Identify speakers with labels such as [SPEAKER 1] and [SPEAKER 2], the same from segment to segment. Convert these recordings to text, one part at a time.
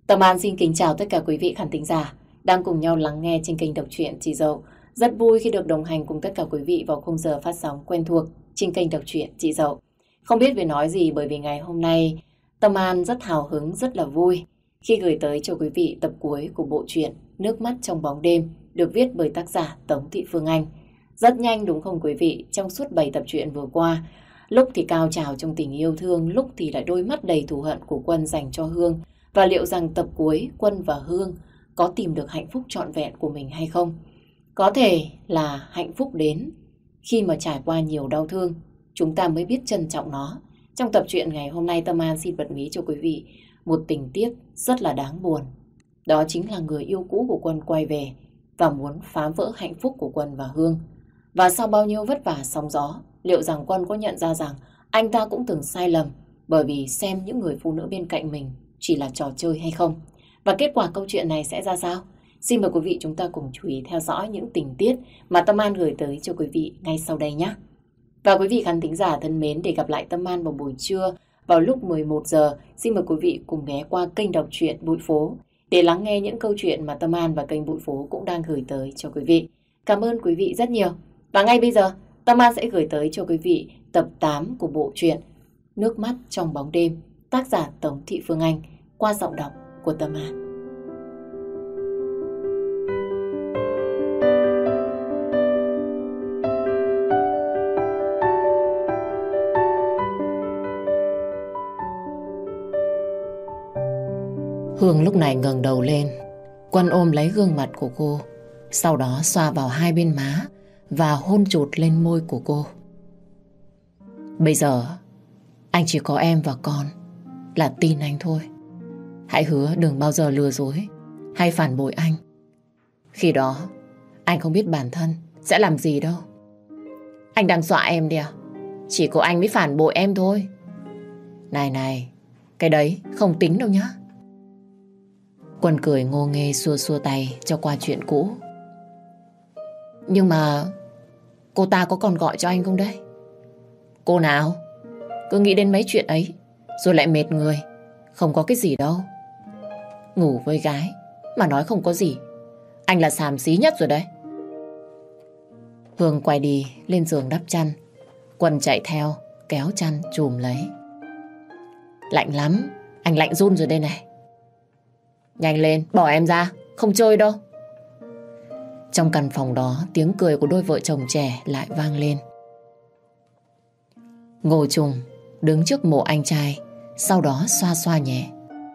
[SPEAKER 1] Tâm An xin kính chào tất cả quý vị khán thính giả đang cùng nhau lắng nghe trên kênh đọc truyện Chị Dậu. Rất vui khi được đồng hành cùng tất cả quý vị vào khung giờ phát sóng quen thuộc trên kênh đọc truyện Chị Dậu. Không biết phải nói gì bởi vì ngày hôm nay Tâm An rất hào hứng, rất là vui khi gửi tới cho quý vị tập cuối của bộ truyện Nước mắt trong bóng đêm được viết bởi tác giả Tống Thị Phương Anh. Rất nhanh đúng không quý vị? Trong suốt 7 tập truyện vừa qua, lúc thì cao trào trong tình yêu thương, lúc thì lại đôi mắt đầy thù hận của Quân dành cho Hương. Và liệu rằng tập cuối Quân và Hương có tìm được hạnh phúc trọn vẹn của mình hay không? Có thể là hạnh phúc đến khi mà trải qua nhiều đau thương, chúng ta mới biết trân trọng nó. Trong tập truyện ngày hôm nay, Tâm An xin bật mí cho quý vị một tình tiết rất là đáng buồn. Đó chính là người yêu cũ của Quân quay về và muốn phá vỡ hạnh phúc của Quân và Hương. Và sau bao nhiêu vất vả sóng gió, liệu rằng Quân có nhận ra rằng anh ta cũng từng sai lầm bởi vì xem những người phụ nữ bên cạnh mình chỉ là trò chơi hay không? Và kết quả câu chuyện này sẽ ra sao? Xin mời quý vị chúng ta cùng chú ý theo dõi những tình tiết mà Tâm An gửi tới cho quý vị ngay sau đây nhé. Và quý vị khán thính giả thân mến, để gặp lại Tâm An vào buổi trưa vào lúc 11 giờ, xin mời quý vị cùng ghé qua kênh đọc truyện Bụi Phố để lắng nghe những câu chuyện mà Tâm An và kênh Bụi Phố cũng đang gửi tới cho quý vị. Cảm ơn quý vị rất nhiều. Và ngay bây giờ, Tâm An sẽ gửi tới cho quý vị tập 8 của bộ truyện Nước mắt trong bóng đêm, tác giả Tống Thị Phương Anh, qua giọng đọc của Tâm An. Hương lúc này ngẩng đầu lên, Quân ôm lấy gương mặt của cô, sau đó xoa vào hai bên má và hôn chụt lên môi của cô. Bây giờ, anh chỉ có em và con là tin anh thôi. Hãy hứa đừng bao giờ lừa dối hay phản bội anh. Khi đó, anh không biết bản thân sẽ làm gì đâu. Anh đang dọa em đi à? Chỉ có anh mới phản bội em thôi. Này, cái đấy không tính đâu nhá. Quân cười ngô nghê xua xua tay cho qua chuyện cũ. Nhưng mà cô ta có còn gọi cho anh không đấy? Cô nào? Cứ nghĩ đến mấy chuyện ấy rồi lại mệt người. Không có cái gì đâu. Ngủ với gái mà nói không có gì, anh là xàm xí nhất rồi đấy. Hương quay đi lên giường đắp chăn. Quân chạy theo kéo chăn chùm lấy. Lạnh lắm, anh lạnh run rồi đây này. Nhanh lên, bỏ em ra, không chơi đâu. Trong căn phòng đó, tiếng cười của đôi vợ chồng trẻ lại vang lên. Ngô Trùng đứng trước mộ anh trai, sau đó xoa xoa nhẹ.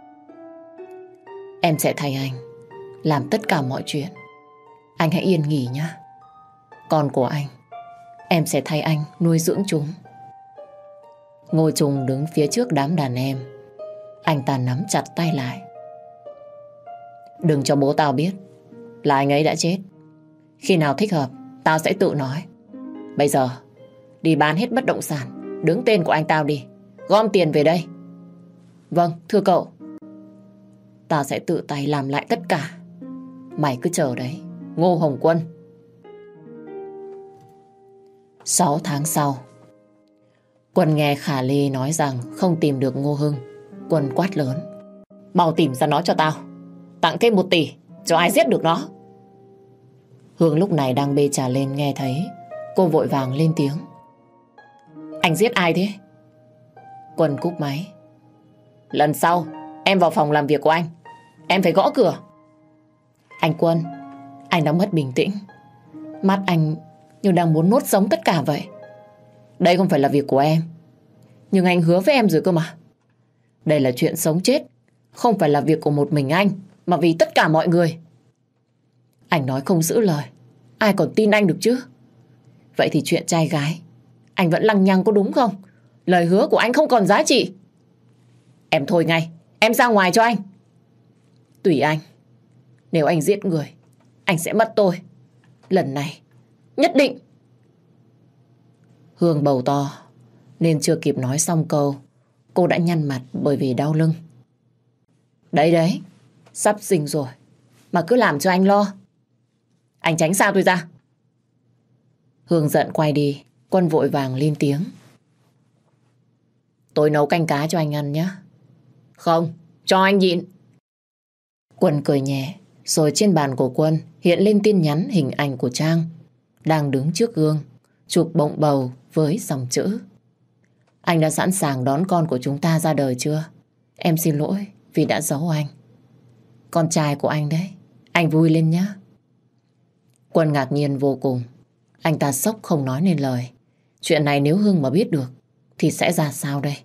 [SPEAKER 1] Em sẽ thay anh làm tất cả mọi chuyện. Anh hãy yên nghỉ nhé. Con của anh, em sẽ thay anh nuôi dưỡng chúng. Ngô Trùng đứng phía trước đám đàn em. Anh ta nắm chặt tay lại. Đừng cho bố tao biết là anh ấy đã chết. Khi nào thích hợp, tao sẽ tự nói. Bây giờ, đi bán hết bất động sản, đứng tên của anh tao đi. Gom tiền về đây. Vâng, thưa cậu. Tao sẽ tự tay làm lại tất cả. Mày cứ chờ đấy, Ngô Hồng Quân. 6 tháng sau, Quân nghe Khả Ly nói rằng không tìm được Ngô Hưng. Quân quát lớn. Mau tìm ra nó cho tao. Tặng thêm 1 tỷ cho ai giết được nó. Hương lúc này đang bê trà lên nghe thấy. Cô vội vàng lên tiếng. Anh giết ai thế? Quân cúp máy. Lần sau em vào phòng làm việc của anh, em phải gõ cửa. Anh Quân, anh đã mất bình tĩnh. Mắt anh như đang muốn nuốt sống tất cả vậy. Đây không phải là việc của em, nhưng anh hứa với em rồi cơ mà. Đây là chuyện sống chết, không phải là việc của một mình anh, mà vì tất cả mọi người. Anh nói không giữ lời, ai còn tin anh được chứ? Vậy thì chuyện trai gái anh vẫn lăng nhăng có đúng không? Lời hứa của anh không còn giá trị. Em thôi ngay, em ra ngoài cho anh. Tùy anh. Nếu anh giết người, anh sẽ mất tôi. Lần này nhất định. Hương bầu to nên chưa kịp nói xong câu, cô đã nhăn mặt bởi vì đau lưng. Đấy, sắp sinh rồi mà cứ làm cho anh lo. Anh tránh xa tôi ra. Hương giận quay đi. Quân vội vàng lên tiếng. Tôi nấu canh cá cho anh ăn nhé. Không, cho anh nhịn. Quân cười nhẹ, rồi trên bàn của Quân hiện lên tin nhắn hình ảnh của Trang đang đứng trước gương, chụp bồng bầu với dòng chữ: anh đã sẵn sàng đón con của chúng ta ra đời chưa? Em xin lỗi vì đã giấu anh. Con trai của anh đấy, anh vui lên nhé. Quân ngạc nhiên vô cùng. Anh ta sốc không nói nên lời. Chuyện này nếu Hương mà biết được thì sẽ ra sao đây?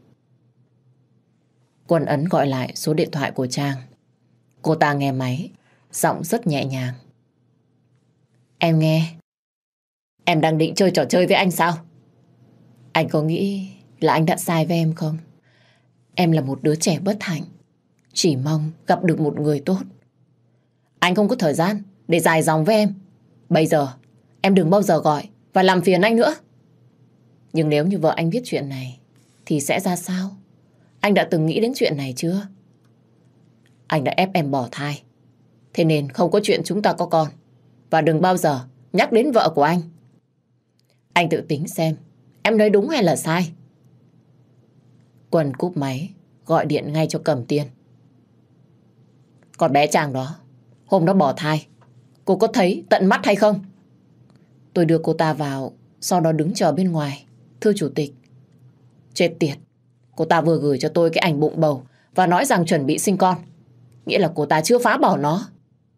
[SPEAKER 1] Quân ấn gọi lại số điện thoại của Trang. Cô ta nghe máy, giọng rất nhẹ nhàng. Em nghe. Em đang định chơi trò chơi với anh sao? Anh có nghĩ là anh đã sai với em không? Em là một đứa trẻ bất hạnh, chỉ mong gặp được một người tốt. Anh không có thời gian để dài dòng với em. Bây giờ em đừng bao giờ gọi và làm phiền anh nữa. Nhưng nếu như vợ anh biết chuyện này thì sẽ ra sao? Anh đã từng nghĩ đến chuyện này chưa? Anh đã ép em bỏ thai, thế nên không có chuyện chúng ta có con. Và đừng bao giờ nhắc đến vợ của anh. Anh tự tính xem em nói đúng hay là sai. Quân cúp máy, gọi điện ngay cho Cẩm Tiên. Con bé Trang đó, hôm đó bỏ thai, cô có thấy tận mắt hay không? Tôi đưa cô ta vào, sau đó đứng chờ bên ngoài. Thưa chủ tịch. Chết tiệt, cô ta vừa gửi cho tôi cái ảnh bụng bầu và nói rằng chuẩn bị sinh con. Nghĩa là cô ta chưa phá bỏ nó.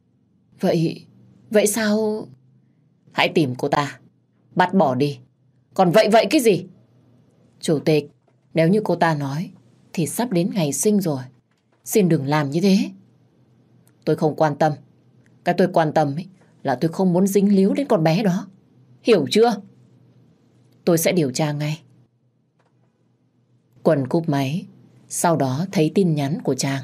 [SPEAKER 1] Vậy sao? Hãy tìm cô ta, bắt bỏ đi. Còn vậy cái gì? Chủ tịch, nếu như cô ta nói thì sắp đến ngày sinh rồi. Xin đừng làm như thế. Tôi không quan tâm. Cái tôi quan tâm ấy là tôi không muốn dính líu đến con bé đó. Hiểu chưa? Tôi sẽ điều tra ngay. Quân cúp máy, sau đó thấy tin nhắn của Trang.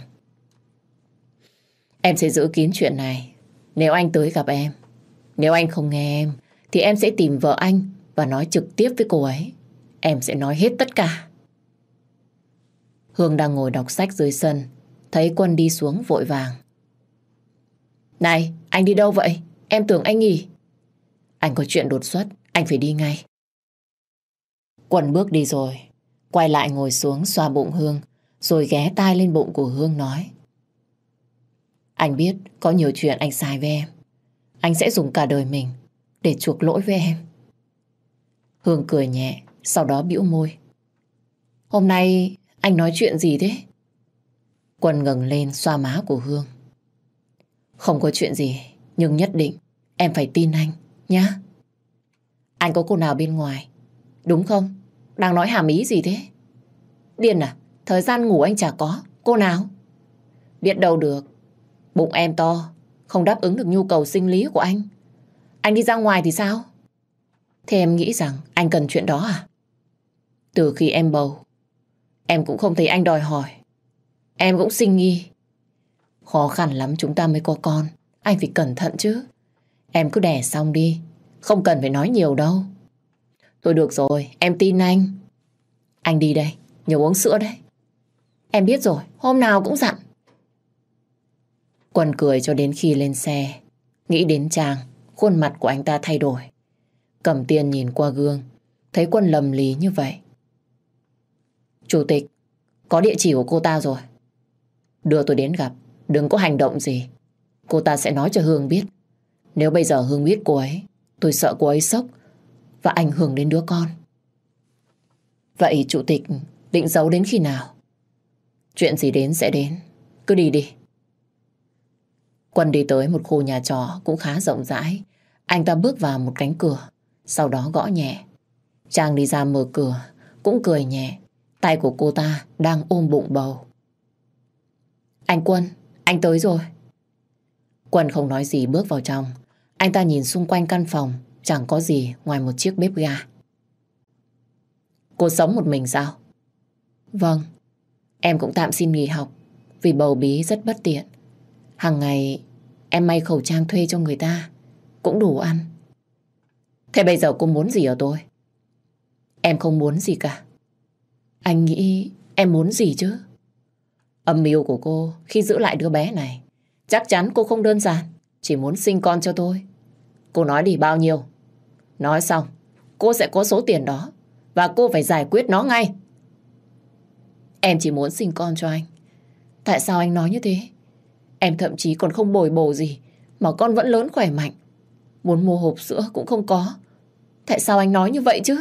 [SPEAKER 1] Em sẽ giữ kín chuyện này nếu anh tới gặp em. Nếu anh không nghe em thì em sẽ tìm vợ anh và nói trực tiếp với cô ấy. Em sẽ nói hết tất cả. Hương đang ngồi đọc sách dưới sân, thấy Quân đi xuống vội vàng. Này, anh đi đâu vậy? Em tưởng anh nghỉ. Anh có chuyện đột xuất, anh phải đi ngay. Quân bước đi rồi, quay lại ngồi xuống xoa bụng Hương, rồi ghé tai lên bụng của Hương nói. Anh biết có nhiều chuyện anh sai với em. Anh sẽ dùng cả đời mình để chuộc lỗi với em. Hương cười nhẹ, sau đó bĩu môi. Hôm nay anh nói chuyện gì thế? Quân ngẩng lên xoa má của Hương. Không có chuyện gì, nhưng nhất định em phải tin anh, nhá. Anh có cô nào bên ngoài, đúng không? Đang nói hàm ý gì thế? Điên à? Thời gian ngủ anh chả có. Cô nào? Biết đâu được. Bụng em to, không đáp ứng được nhu cầu sinh lý của anh. Anh đi ra ngoài thì sao? Thế em nghĩ rằng anh cần chuyện đó à? Từ khi em bầu, em cũng không thấy anh đòi hỏi. Em cũng sinh nghi. Khó khăn lắm chúng ta mới có con. Anh phải cẩn thận chứ. Em cứ đẻ xong đi, không cần phải nói nhiều đâu. Thôi được rồi, em tin anh. Anh đi đây, nhớ uống sữa đấy. Em biết rồi, hôm nào cũng dặn. Quân cười cho đến khi lên xe. Nghĩ đến Trang, khuôn mặt của anh ta thay đổi. Cẩm Tiên nhìn qua gương, thấy Quân lầm lì như vậy. Chủ tịch, có địa chỉ của cô ta rồi. Đưa tôi đến gặp, đừng có hành động gì. Cô ta sẽ nói cho Hương biết. Nếu bây giờ Hương biết cô ấy, tôi sợ cô ấy sốc và ảnh hưởng đến đứa con. Vậy chủ tịch định giấu đến khi nào? Chuyện gì đến sẽ đến, cứ đi đi. Quân đi tới một khu nhà trọ cũng khá rộng rãi. Anh ta bước vào một cánh cửa, sau đó gõ nhẹ. Trang đi ra mở cửa, cũng cười nhẹ. Tay của cô ta đang ôm bụng bầu. Anh Quân, anh tới rồi. Quân không nói gì bước vào trong. Anh ta nhìn xung quanh căn phòng, chẳng có gì ngoài một chiếc bếp ga. Cô sống một mình sao? Vâng, em cũng tạm xin nghỉ học vì bầu bí rất bất tiện. Hàng ngày em may khẩu trang thuê cho người ta, cũng đủ ăn. Thế bây giờ cô muốn gì ở tôi? Em không muốn gì cả. Anh nghĩ em muốn gì chứ? Âm mưu của cô khi giữ lại đứa bé này, chắc chắn cô không đơn giản chỉ muốn sinh con cho tôi. Cô nói đi bao nhiêu? Nói xong, cô sẽ có số tiền đó và cô phải giải quyết nó ngay. Em chỉ muốn sinh con cho anh. Tại sao anh nói như thế? Em thậm chí còn không bồi bổ gì mà con vẫn lớn khỏe mạnh. Muốn mua hộp sữa cũng không có. Tại sao anh nói như vậy chứ?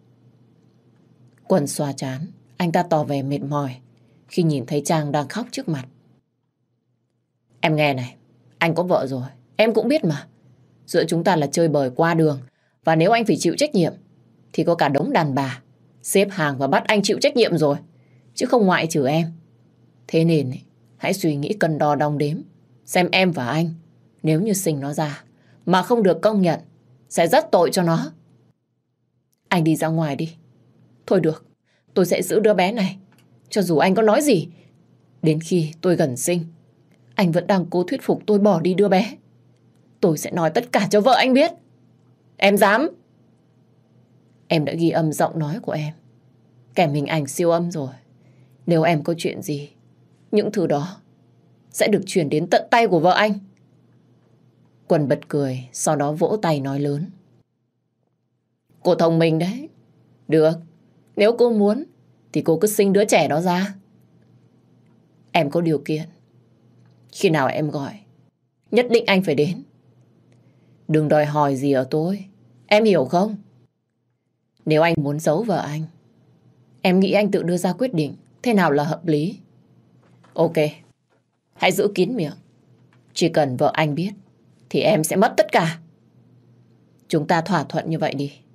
[SPEAKER 1] Quân xoa trán, anh ta tỏ vẻ mệt mỏi khi nhìn thấy Trang đang khóc trước mặt. Em nghe này, anh có vợ rồi, em cũng biết mà. Giữa chúng ta là chơi bời qua đường, và nếu anh phải chịu trách nhiệm thì có cả đống đàn bà xếp hàng và bắt anh chịu trách nhiệm rồi, chứ không ngoại trừ em. Thế nên hãy suy nghĩ cân đo đong đếm, xem em và anh nếu như sinh nó ra mà không được công nhận sẽ rất tội cho nó. Anh đi ra ngoài đi. Thôi được, tôi sẽ giữ đứa bé này. Cho dù anh có nói gì, đến khi tôi gần sinh, anh vẫn đang cố thuyết phục tôi bỏ đi đứa bé. Tôi sẽ nói tất cả cho vợ anh biết. Em dám? Em đã ghi âm giọng nói của em, kèm hình ảnh siêu âm rồi. Nếu em có chuyện gì, những thứ đó sẽ được chuyển đến tận tay của vợ anh. Quân bật cười, sau đó vỗ tay nói lớn. Cô thông minh đấy. Được, nếu cô muốn thì cô cứ sinh đứa trẻ đó ra. Em có điều kiện. Khi nào em gọi, nhất định anh phải đến. Đừng đòi hỏi gì ở tôi, em hiểu không? Nếu anh muốn giấu vợ anh, em nghĩ anh tự đưa ra quyết định thế nào là hợp lý. Ok, hãy giữ kín miệng. Chỉ cần vợ anh biết thì em sẽ mất tất cả. Chúng ta thỏa thuận như vậy đi.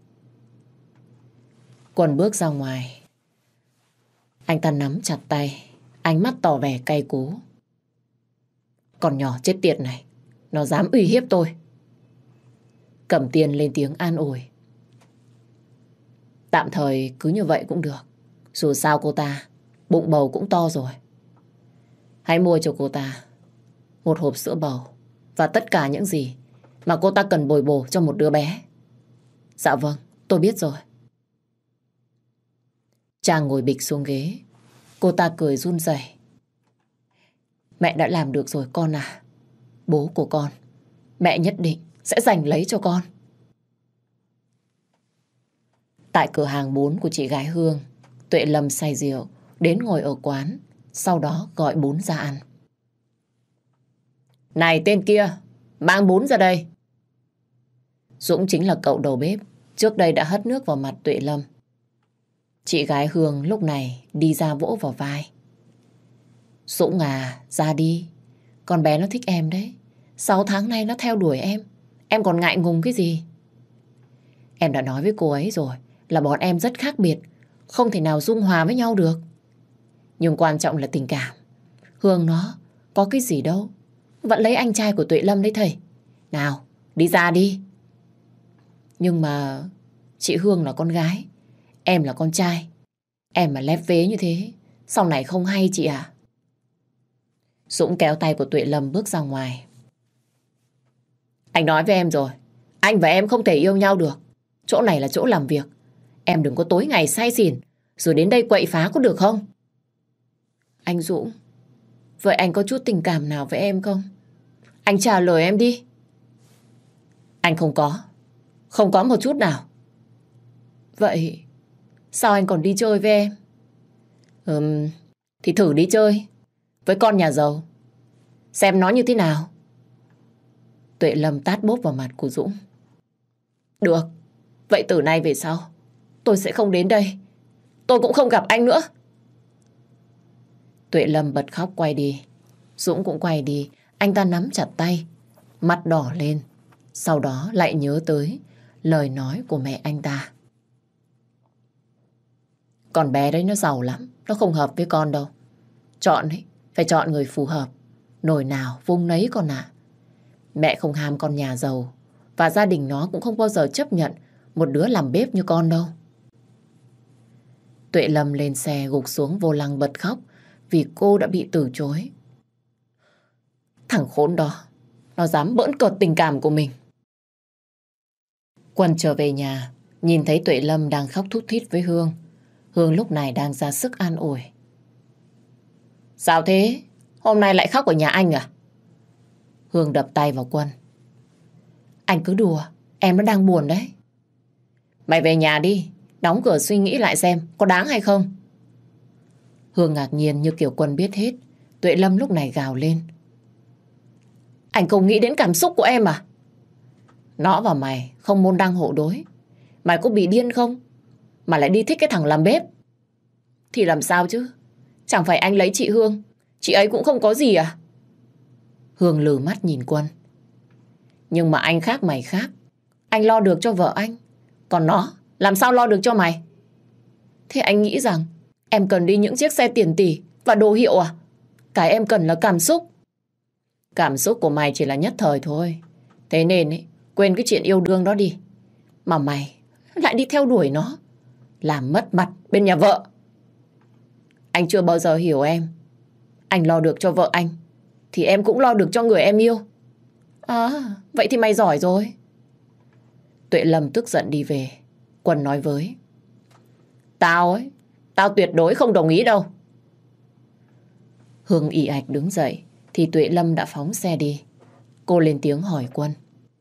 [SPEAKER 1] Quân bước ra ngoài. Anh ta nắm chặt tay, ánh mắt tỏ vẻ cay cú. Con nhỏ chết tiệt này, nó dám uy hiếp tôi. Cẩm Tiên lên tiếng an ủi. Tạm thời cứ như vậy cũng được. Dù sao cô ta bụng bầu cũng to rồi. Hãy mua cho cô ta một hộp sữa bầu và tất cả những gì mà cô ta cần bồi bổ cho một đứa bé. Dạ vâng, tôi biết rồi. Trang ngồi bịch xuống ghế. Cô ta cười run rẩy. Mẹ đã làm được rồi con à. Bố của con, mẹ nhất định sẽ giành lấy cho con. Tại cửa hàng bún của chị gái Hương, Tuệ Lâm say rượu đến ngồi ở quán, sau đó gọi bún ra ăn. Này tên kia, mang bún ra đây. Dũng chính là cậu đầu bếp, trước đây đã hất nước vào mặt Tuệ Lâm. Chị gái Hương lúc này đi ra vỗ vào vai. Dũng à, ra đi. Con bé nó thích em đấy. 6 tháng nay nó theo đuổi em còn ngại ngùng cái gì? Em đã nói với cô ấy rồi là bọn em rất khác biệt, không thể nào dung hòa với nhau được. Nhưng quan trọng là tình cảm. Hương nó có cái gì đâu, vẫn lấy anh trai của Tuệ Lâm đấy thầy. Nào, đi ra đi. Nhưng mà chị Hương là con gái, em là con trai. Em mà lép vế như thế, sau này không hay chị à? Dũng kéo tay của Tuệ Lâm bước ra ngoài. Anh nói với em rồi, anh và em không thể yêu nhau được. Chỗ này là chỗ làm việc. Em đừng có tối ngày say xỉn rồi đến đây quậy phá có được không? Anh Dũng, vậy anh có chút tình cảm nào với em không? Anh trả lời em đi. Anh không có một chút nào. Vậy sao anh còn đi chơi với em? Thì thử đi chơi với con nhà giàu, xem nó như thế nào. Tuệ Lâm tát bốp vào mặt của Dũng. Được, vậy từ nay về sau tôi sẽ không đến đây. Tôi cũng không gặp anh nữa. Tuệ Lâm bật khóc quay đi. Dũng cũng quay đi. Anh ta nắm chặt tay, mắt đỏ lên. Sau đó lại nhớ tới lời nói của mẹ anh ta. Con bé đấy nó giàu lắm, nó không hợp với con đâu. Chọn ấy, phải chọn người phù hợp. Nồi nào vung nấy con ạ. Mẹ không ham con nhà giàu, và gia đình nó cũng không bao giờ chấp nhận một đứa làm bếp như con đâu. Tuệ Lâm lên xe gục xuống vô lăng bật khóc vì cô đã bị từ chối. Thằng khốn đó, nó dám bỡn cợt tình cảm của mình. Quân trở về nhà, nhìn thấy Tuệ Lâm đang khóc thút thít với Hương. Hương lúc này đang ra sức an ủi. Sao thế? Hôm nay lại khóc ở nhà anh à? Hương đập tay vào Quân. Anh cứ đùa, em nó đang buồn đấy. Mày về nhà đi, đóng cửa suy nghĩ lại xem có đáng hay không. Hương ngạc nhiên như kiểu Quân biết hết. Tuệ Lâm lúc này gào lên. Anh không nghĩ đến cảm xúc của em à? Nó và mày không môn đăng hộ đối. Mày có bị điên không? Mà lại đi thích cái thằng làm bếp. Thì làm sao chứ? Chẳng phải anh lấy chị Hương, chị ấy cũng không có gì à? Hương lừ mắt nhìn Quân. Nhưng mà anh khác mày khác. Anh lo được cho vợ anh. Còn nó làm sao lo được cho mày? Thế anh nghĩ rằng em cần đi những chiếc xe tiền tỷ và đồ hiệu à? Cái em cần là cảm xúc. Cảm xúc của mày chỉ là nhất thời thôi. Thế nên ấy, quên cái chuyện yêu đương đó đi. Mà mày lại đi theo đuổi nó, làm mất mặt bên nhà vợ. Anh chưa bao giờ hiểu em. Anh lo được cho vợ anh thì em cũng lo được cho người em yêu. À, vậy thì mày giỏi rồi. Tuệ Lâm tức giận đi về. Quân nói với: Tao tuyệt đối không đồng ý đâu. Hương ì ạch đứng dậy thì Tuệ Lâm đã phóng xe đi. Cô lên tiếng hỏi Quân: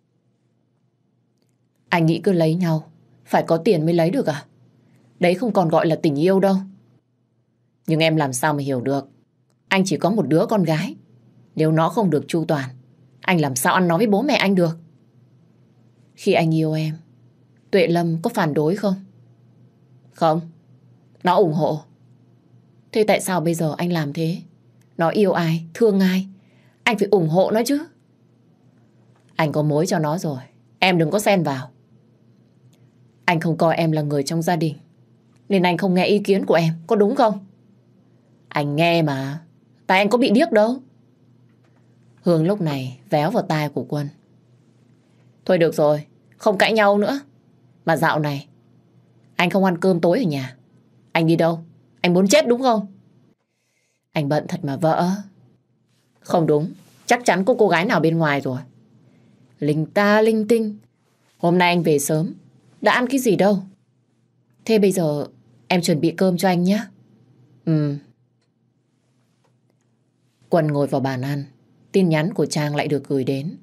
[SPEAKER 1] Anh nghĩ cứ lấy nhau phải có tiền mới lấy được à? Đấy không còn gọi là tình yêu đâu. Nhưng em làm sao mà hiểu được? Anh chỉ có một đứa con gái. Nếu nó không được chu toàn, anh làm sao ăn nói với bố mẹ anh được? Khi anh yêu em, Tuệ Lâm có phản đối không? Không, nó ủng hộ. Thế tại sao bây giờ anh làm thế? Nó yêu ai, thương ai, anh phải ủng hộ nó chứ. Anh có mối cho nó rồi, em đừng có xen vào. Anh không coi em là người trong gia đình, nên anh không nghe ý kiến của em, có đúng không? Anh nghe mà, tại anh có bị điếc đâu. Hương lúc này véo vào tai của Quân: Thôi được rồi, không cãi nhau nữa. Mà dạo này anh không ăn cơm tối ở nhà. Anh đi đâu? Anh muốn chết đúng không? Anh bận thật mà vợ. Không đúng, chắc chắn có cô gái nào bên ngoài rồi. Linh ta linh tinh. Hôm nay anh về sớm, đã ăn cái gì đâu. Thế bây giờ em chuẩn bị cơm cho anh nhé. Quân ngồi vào bàn ăn. Tin nhắn của Trang lại được gửi đến: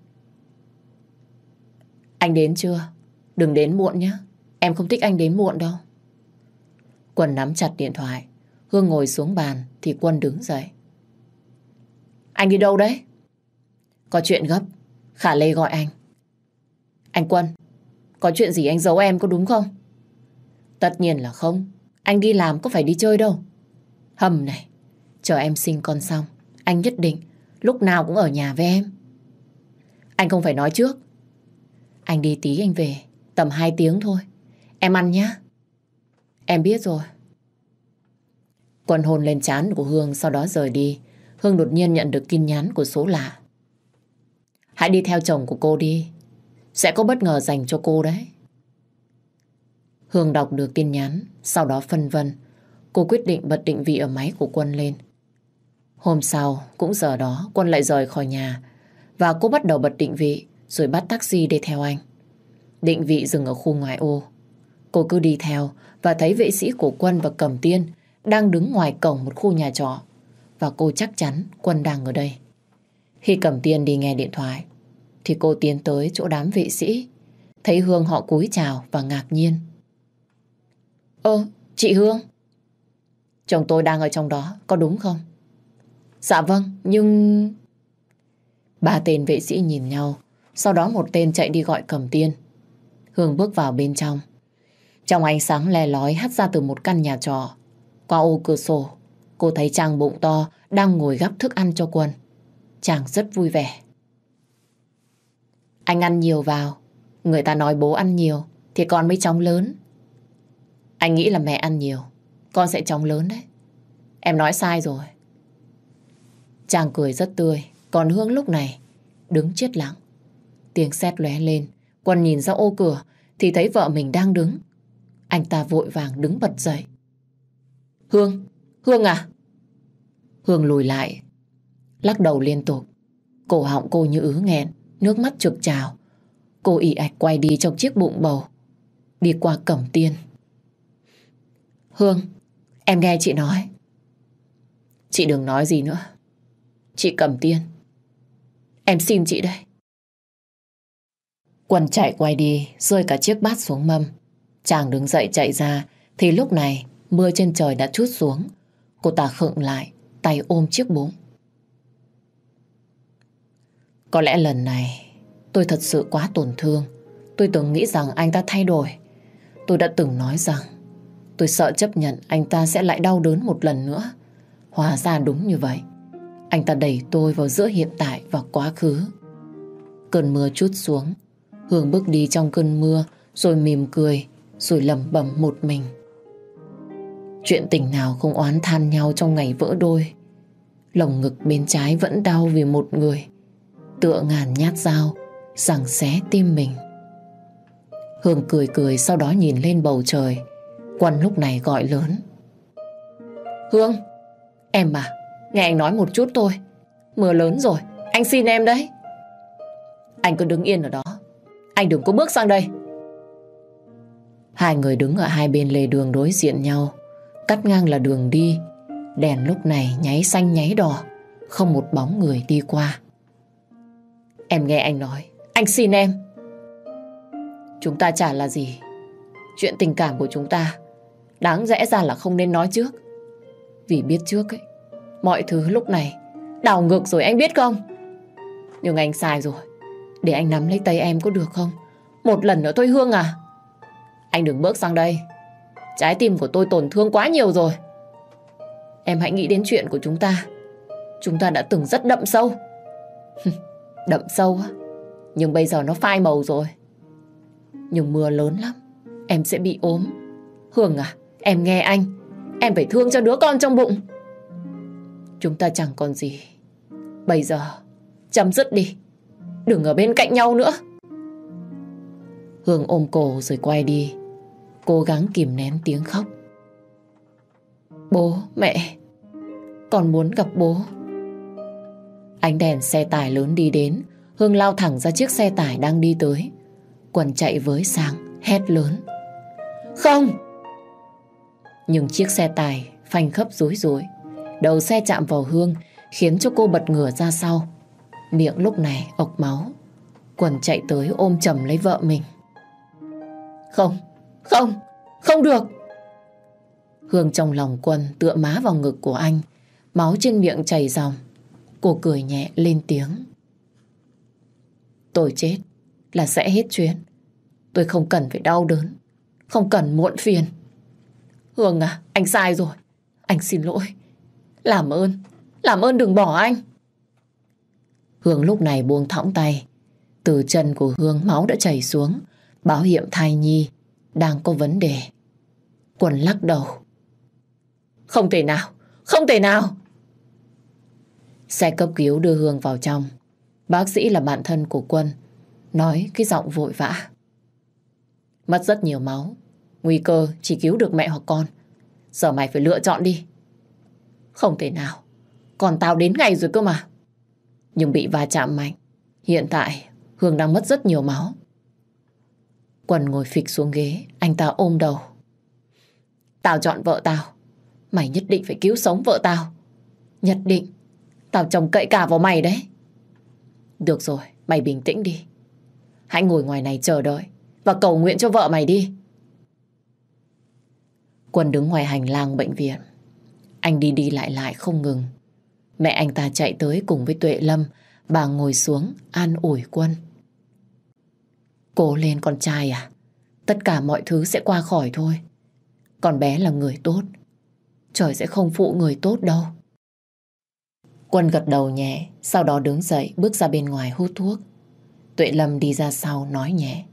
[SPEAKER 1] Anh đến chưa? Đừng đến muộn nhé. Em không thích anh đến muộn đâu. Quân nắm chặt điện thoại. Hương ngồi xuống bàn thì Quân đứng dậy. Anh đi đâu đấy? Có chuyện gấp, Khả Lê gọi anh. Anh Quân, có chuyện gì anh giấu em có đúng không? Tất nhiên là không. Anh đi làm có phải đi chơi đâu. Hầm này, chờ em sinh con xong, anh nhất định lúc nào cũng ở nhà với em. Anh không phải nói trước. Anh đi tí anh về, tầm 2 tiếng thôi. Em ăn nhá. Em biết rồi. Quân hôn lên trán của Hương, sau đó rời đi. Hương đột nhiên nhận được tin nhắn của số lạ. Hãy đi theo chồng của cô đi, sẽ có bất ngờ dành cho cô đấy. Hương đọc được tin nhắn, sau đó phân vân. Cô quyết định bật định vị ở máy của Quân lên. Hôm sau, cũng giờ đó, Quân lại rời khỏi nhà. Và cô bắt đầu bật định vị, rồi bắt taxi đi theo anh. Định vị dừng ở khu ngoại ô. Cô cứ đi theo và thấy vệ sĩ của Quân và Cẩm Tiên đang đứng ngoài cổng một khu nhà trọ. Và cô chắc chắn Quân đang ở đây. Khi Cẩm Tiên đi nghe điện thoại, thì cô tiến tới chỗ đám vệ sĩ. Thấy Hương họ cúi chào và ngạc nhiên. Chị Hương. Chồng tôi đang ở trong đó, có đúng không? Dạ vâng, nhưng... Ba tên vệ sĩ nhìn nhau. Sau đó một tên chạy đi gọi Cẩm Tiên. Hương bước vào bên trong. Trong ánh sáng le lói hắt ra từ một căn nhà trọ. Qua ô cửa sổ, cô thấy Trang bụng to đang ngồi gắp thức ăn cho Quân. Trang rất vui vẻ. Anh ăn nhiều vào. Người ta nói bố ăn nhiều thì con mới chóng lớn. Anh nghĩ là mẹ ăn nhiều, con sẽ chóng lớn đấy. Em nói sai rồi. Trang cười rất tươi. Còn Hương lúc này đứng chết lặng. Tiếng sét lóe lên. Quân nhìn ra ô cửa thì thấy vợ mình đang đứng. Anh ta vội vàng đứng bật dậy. Hương à? Hương lùi lại, lắc đầu liên tục. Cổ họng cô như ứ nghẹn, nước mắt trực trào. Cô ì ạch quay đi trong chiếc bụng bầu, đi qua Cẩm Tiên. Hương, em nghe chị nói. Chị đừng nói gì nữa. Chị Cẩm Tiên, em xin chị đây. Quân chạy quay đi, rơi cả chiếc bát xuống mâm. Chàng đứng dậy chạy ra, thì lúc này mưa trên trời đã trút xuống. Cô ta khựng lại, tay ôm chiếc bụng. Có lẽ lần này tôi thật sự quá tổn thương. Tôi từng nghĩ rằng anh ta thay đổi. Tôi đã từng nói rằng tôi sợ chấp nhận anh ta sẽ lại đau đớn một lần nữa. Hóa ra đúng như vậy. Anh ta đẩy tôi vào giữa hiện tại và quá khứ. Cơn mưa trút xuống. Hương bước đi trong cơn mưa, rồi mỉm cười, rồi lẩm bẩm một mình. Chuyện tình nào không oán than nhau trong ngày vỡ đôi. Lồng ngực bên trái vẫn đau vì một người, tựa ngàn nhát dao giằng xé tim mình. Hương cười cười, sau đó nhìn lên bầu trời. Quân lúc này gọi lớn. Hương, em à, nghe anh nói một chút thôi. Mưa lớn rồi, anh xin em đấy. Anh cứ đứng yên ở đó, anh đừng có bước sang đây. Hai người đứng ở hai bên lề đường đối diện nhau. Cắt ngang là đường đi. Đèn lúc này nháy xanh nháy đỏ, không một bóng người đi qua. Em nghe anh nói, anh xin em. Chúng ta chả là gì. Chuyện tình cảm của chúng ta đáng lẽ ra là không nên nói trước. Vì biết trước ấy, mọi thứ lúc này đảo ngược rồi, anh biết không? Nhưng anh sai rồi. Để anh nắm lấy tay em có được không? Một lần nữa thôi Hương à. Anh đừng bước sang đây. Trái tim của tôi tổn thương quá nhiều rồi. Em hãy nghĩ đến chuyện của chúng ta. Chúng ta đã từng rất đậm sâu. Đậm sâu á? Nhưng bây giờ nó phai màu rồi. Nhưng mưa lớn lắm, em sẽ bị ốm. Hương à, em nghe anh. Em phải thương cho đứa con trong bụng. Chúng ta chẳng còn gì. Bây giờ chấm dứt đi. Đừng ở bên cạnh nhau nữa. Hương ôm cổ rồi quay đi, cố gắng kìm nén tiếng khóc. Bố, mẹ, con muốn gặp bố. Ánh đèn xe tải lớn đi đến. Hương lao thẳng ra chiếc xe tải đang đi tới. Quần chạy với sang, hét lớn. Không! Nhưng chiếc xe tải phanh khấp rối rối. Đầu xe chạm vào Hương, khiến cho cô bật ngửa ra sau. Miệng lúc này ộc máu. Quần chạy tới ôm chầm lấy vợ mình. Không, không, không được. Hương trong lòng Quân tựa má vào ngực của anh. Máu trên miệng chảy ròng. Cô cười nhẹ lên tiếng. Tôi chết là sẽ hết chuyện. Tôi không cần phải đau đớn, không cần muộn phiền. Hương à, anh sai rồi. Anh xin lỗi. Làm ơn đừng bỏ anh. Hương lúc này buông thõng tay. Từ chân của Hương máu đã chảy xuống, báo hiệu thai nhi đang có vấn đề. Quân lắc đầu. Không thể nào, không thể nào. Xe cấp cứu đưa Hương vào trong. Bác sĩ là bạn thân của Quân, nói cái giọng vội vã. Mất rất nhiều máu, nguy cơ chỉ cứu được mẹ hoặc con. Giờ mày phải lựa chọn đi. Không thể nào, còn tao đến ngày rồi cơ mà. Nhưng bị va chạm mạnh. Hiện tại Hương đang mất rất nhiều máu. Quân ngồi phịch xuống ghế, anh ta ôm đầu. Tao chọn vợ tao. Mày nhất định phải cứu sống vợ tao. Nhất định. Tao trông cậy cả vào mày đấy. Được rồi, mày bình tĩnh đi. Hãy ngồi ngoài này chờ đợi và cầu nguyện cho vợ mày đi. Quân đứng ngoài hành lang bệnh viện. Anh đi đi lại lại không ngừng. Mẹ anh ta chạy tới cùng với Tuệ Lâm. Bà ngồi xuống an ủi Quân. Cố lên con trai à. Tất cả mọi thứ sẽ qua khỏi thôi. Con bé là người tốt. Trời sẽ không phụ người tốt đâu. Quân gật đầu nhẹ, sau đó đứng dậy bước ra bên ngoài hút thuốc. Tuệ Lâm đi ra sau nói nhẹ.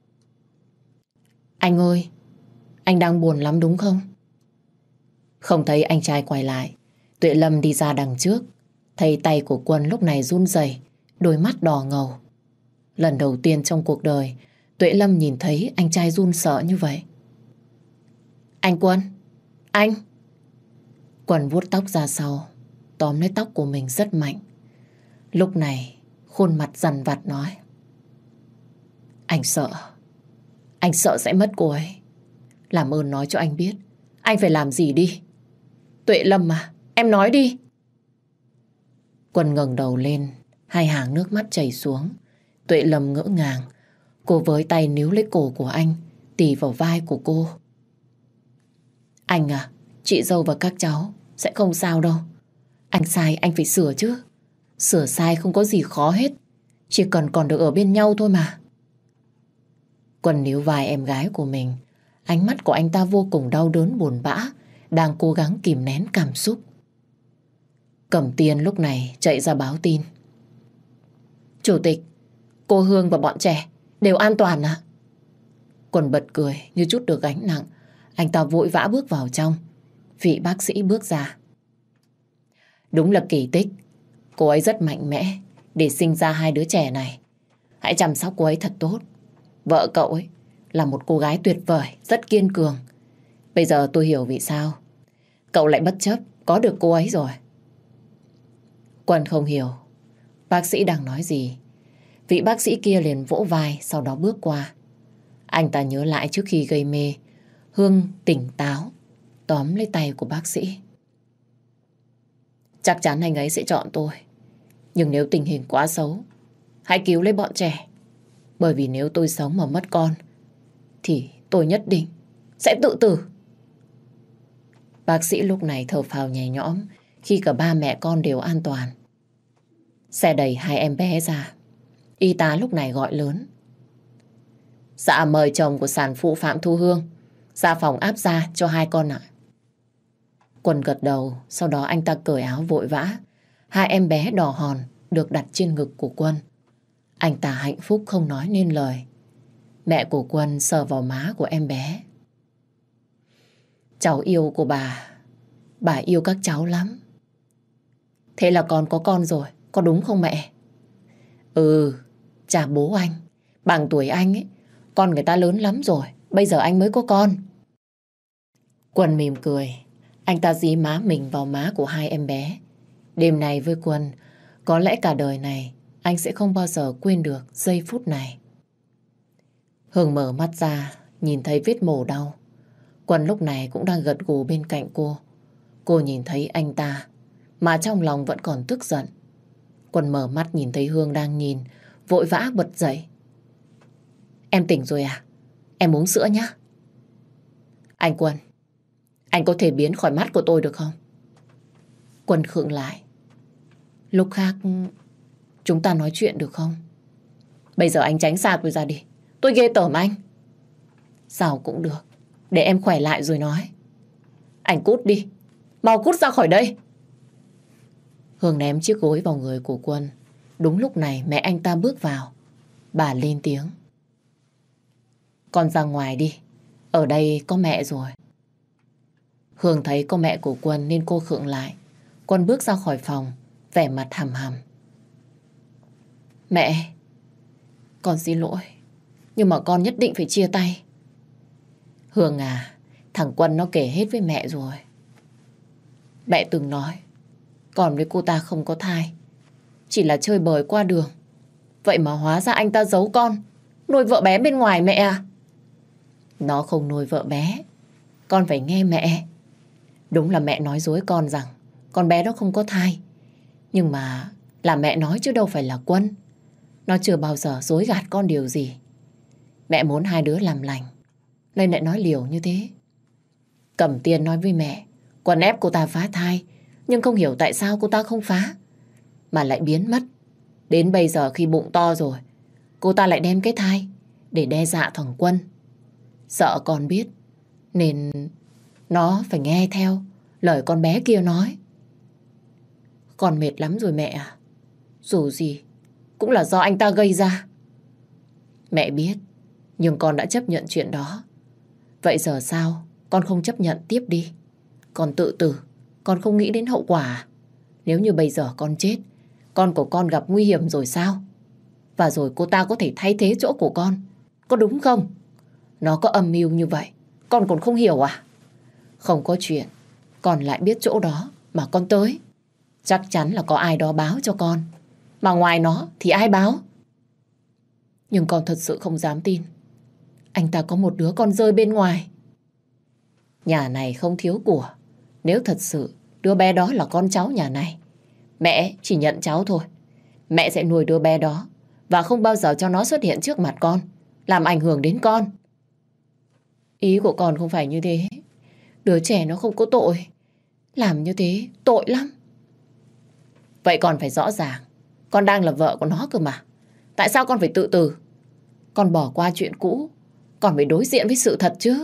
[SPEAKER 1] Anh ơi, anh đang buồn lắm đúng không? Không thấy anh trai quay lại. Tuệ Lâm đi ra đằng trước. Thấy tay của Quân lúc này run rẩy, đôi mắt đỏ ngầu. Lần đầu tiên trong cuộc đời Tuệ Lâm nhìn thấy anh trai run sợ như vậy. Anh Quân, anh. Quân vuốt tóc ra sau, tóm lấy tóc của mình rất mạnh. Lúc này khuôn mặt dằn vặt nói. Anh sợ sẽ mất cô ấy. Làm ơn nói cho anh biết anh phải làm gì đi. Tuệ Lâm à, em nói đi. Quân ngẩng đầu lên, hai hàng nước mắt chảy xuống. Tuệ Lâm ngỡ ngàng. Cô với tay níu lấy cổ của anh, tì vào vai của cô. Anh à, chị dâu và các cháu sẽ không sao đâu. Anh sai anh phải sửa chứ. Sửa sai không có gì khó hết. Chỉ cần còn được ở bên nhau thôi mà. Quân níu vai em gái của mình. Ánh mắt của anh ta vô cùng đau đớn buồn bã, đang cố gắng kìm nén cảm xúc. Cẩm Tiên lúc này chạy ra báo tin. Chủ tịch, cô Hương và bọn trẻ đều an toàn ạ. Quân bật cười như chút được gánh nặng. Anh ta vội vã bước vào trong. Vị bác sĩ bước ra. Đúng là kỳ tích. Cô ấy rất mạnh mẽ để sinh ra hai đứa trẻ này. Hãy chăm sóc cô ấy thật tốt. Vợ cậu ấy là một cô gái tuyệt vời, rất kiên cường. Bây giờ tôi hiểu vì sao cậu lại bất chấp có được cô ấy rồi. Quân không hiểu bác sĩ đang nói gì. Vị bác sĩ kia liền vỗ vai, sau đó bước qua. Anh ta nhớ lại trước khi gây mê, Hương tỉnh táo tóm lấy tay của bác sĩ. Chắc chắn anh ấy sẽ chọn tôi. Nhưng nếu tình hình quá xấu, hãy cứu lấy bọn trẻ. Bởi vì nếu tôi sống mà mất con, thì tôi nhất định sẽ tự tử. Bác sĩ lúc này thở phào nhẹ nhõm khi cả ba mẹ con đều an toàn. Xe đẩy hai em bé ra. Y tá lúc này gọi lớn. Dạ mời chồng của sản phụ Phạm Thu Hương ra phòng áp da cho hai con ạ. Quân gật đầu, sau đó anh ta cởi áo vội vã. Hai em bé đỏ hòn được đặt trên ngực của Quân. Anh ta hạnh phúc không nói nên lời. Mẹ của Quân sờ vào má của em bé. Cháu yêu của bà yêu các cháu lắm. Thế là con có con rồi, có đúng không mẹ? Ừ, chà bố anh, bằng tuổi anh ấy, con người ta lớn lắm rồi, bây giờ anh mới có con. Quân mỉm cười, anh ta dí má mình vào má của hai em bé. Đêm này với Quân, có lẽ cả đời này anh sẽ không bao giờ quên được giây phút này. Hương mở mắt ra, nhìn thấy vết mổ đau. Quân lúc này cũng đang gật gù bên cạnh cô. Cô nhìn thấy anh ta, mà trong lòng vẫn còn tức giận. Quân mở mắt nhìn thấy Hương đang nhìn, vội vã bật dậy. Em tỉnh rồi à? Em uống sữa nhé. Anh Quân, anh có thể biến khỏi mắt của tôi được không? Quân khựng lại. Lúc khác chúng ta nói chuyện được không? Bây giờ anh tránh xa tôi ra đi. Tôi ghê tởm anh. Sao cũng được. Để em khỏe lại rồi nói. Anh cút đi. Mau cút ra khỏi đây. Hương ném chiếc gối vào người của Quân. Đúng lúc này mẹ anh ta bước vào. Bà lên tiếng. Con ra ngoài đi. Ở đây có mẹ rồi. Hương thấy có mẹ của Quân nên cô khựng lại. Quân bước ra khỏi phòng, vẻ mặt hầm hầm. Mẹ, con xin lỗi. Nhưng mà con nhất định phải chia tay. Hương à, thằng Quân nó kể hết với mẹ rồi. Mẹ từng nói con với cô ta không có thai, chỉ là chơi bời qua đường. Vậy mà hóa ra anh ta giấu con, nuôi vợ bé bên ngoài mẹ à? Nó không nuôi vợ bé. Con phải nghe mẹ. Đúng là mẹ nói dối con rằng con bé đó không có thai. Nhưng mà là mẹ nói chứ đâu phải là Quân. Nó chưa bao giờ dối gạt con điều gì. Mẹ muốn hai đứa làm lành nên lại nói liều như thế. Cẩm Tiên nói với mẹ Quân ép cô ta phá thai, nhưng không hiểu tại sao cô ta không phá mà lại biến mất. Đến bây giờ khi bụng to rồi, cô ta lại đem cái thai để đe dọa thằng Quân. Sợ con biết nên nó phải nghe theo lời con bé kia nói. Con mệt lắm rồi mẹ à. Dù gì cũng là do anh ta gây ra. Mẹ biết, nhưng con đã chấp nhận chuyện đó. Vậy giờ sao con không chấp nhận tiếp đi? Con tự tử, con không nghĩ đến hậu quả. Nếu như bây giờ con chết, con của con gặp nguy hiểm rồi sao? Và rồi cô ta có thể thay thế chỗ của con, có đúng không? Nó có âm mưu như vậy, con còn không hiểu à? Không có chuyện con lại biết chỗ đó mà con tới. Chắc chắn là có ai đó báo cho con. Mà ngoài nó thì ai báo? Nhưng con thật sự không dám tin anh ta có một đứa con rơi bên ngoài. Nhà này không thiếu của. Nếu thật sự đứa bé đó là con cháu nhà này, mẹ chỉ nhận cháu thôi. Mẹ sẽ nuôi đứa bé đó và không bao giờ cho nó xuất hiện trước mặt con, làm ảnh hưởng đến con. Ý của con không phải như thế. Đứa trẻ nó không có tội. Làm như thế tội lắm. Vậy còn phải rõ ràng con đang là vợ của nó cơ mà. Tại sao con phải tự tử? Con bỏ qua chuyện cũ, con phải đối diện với sự thật chứ.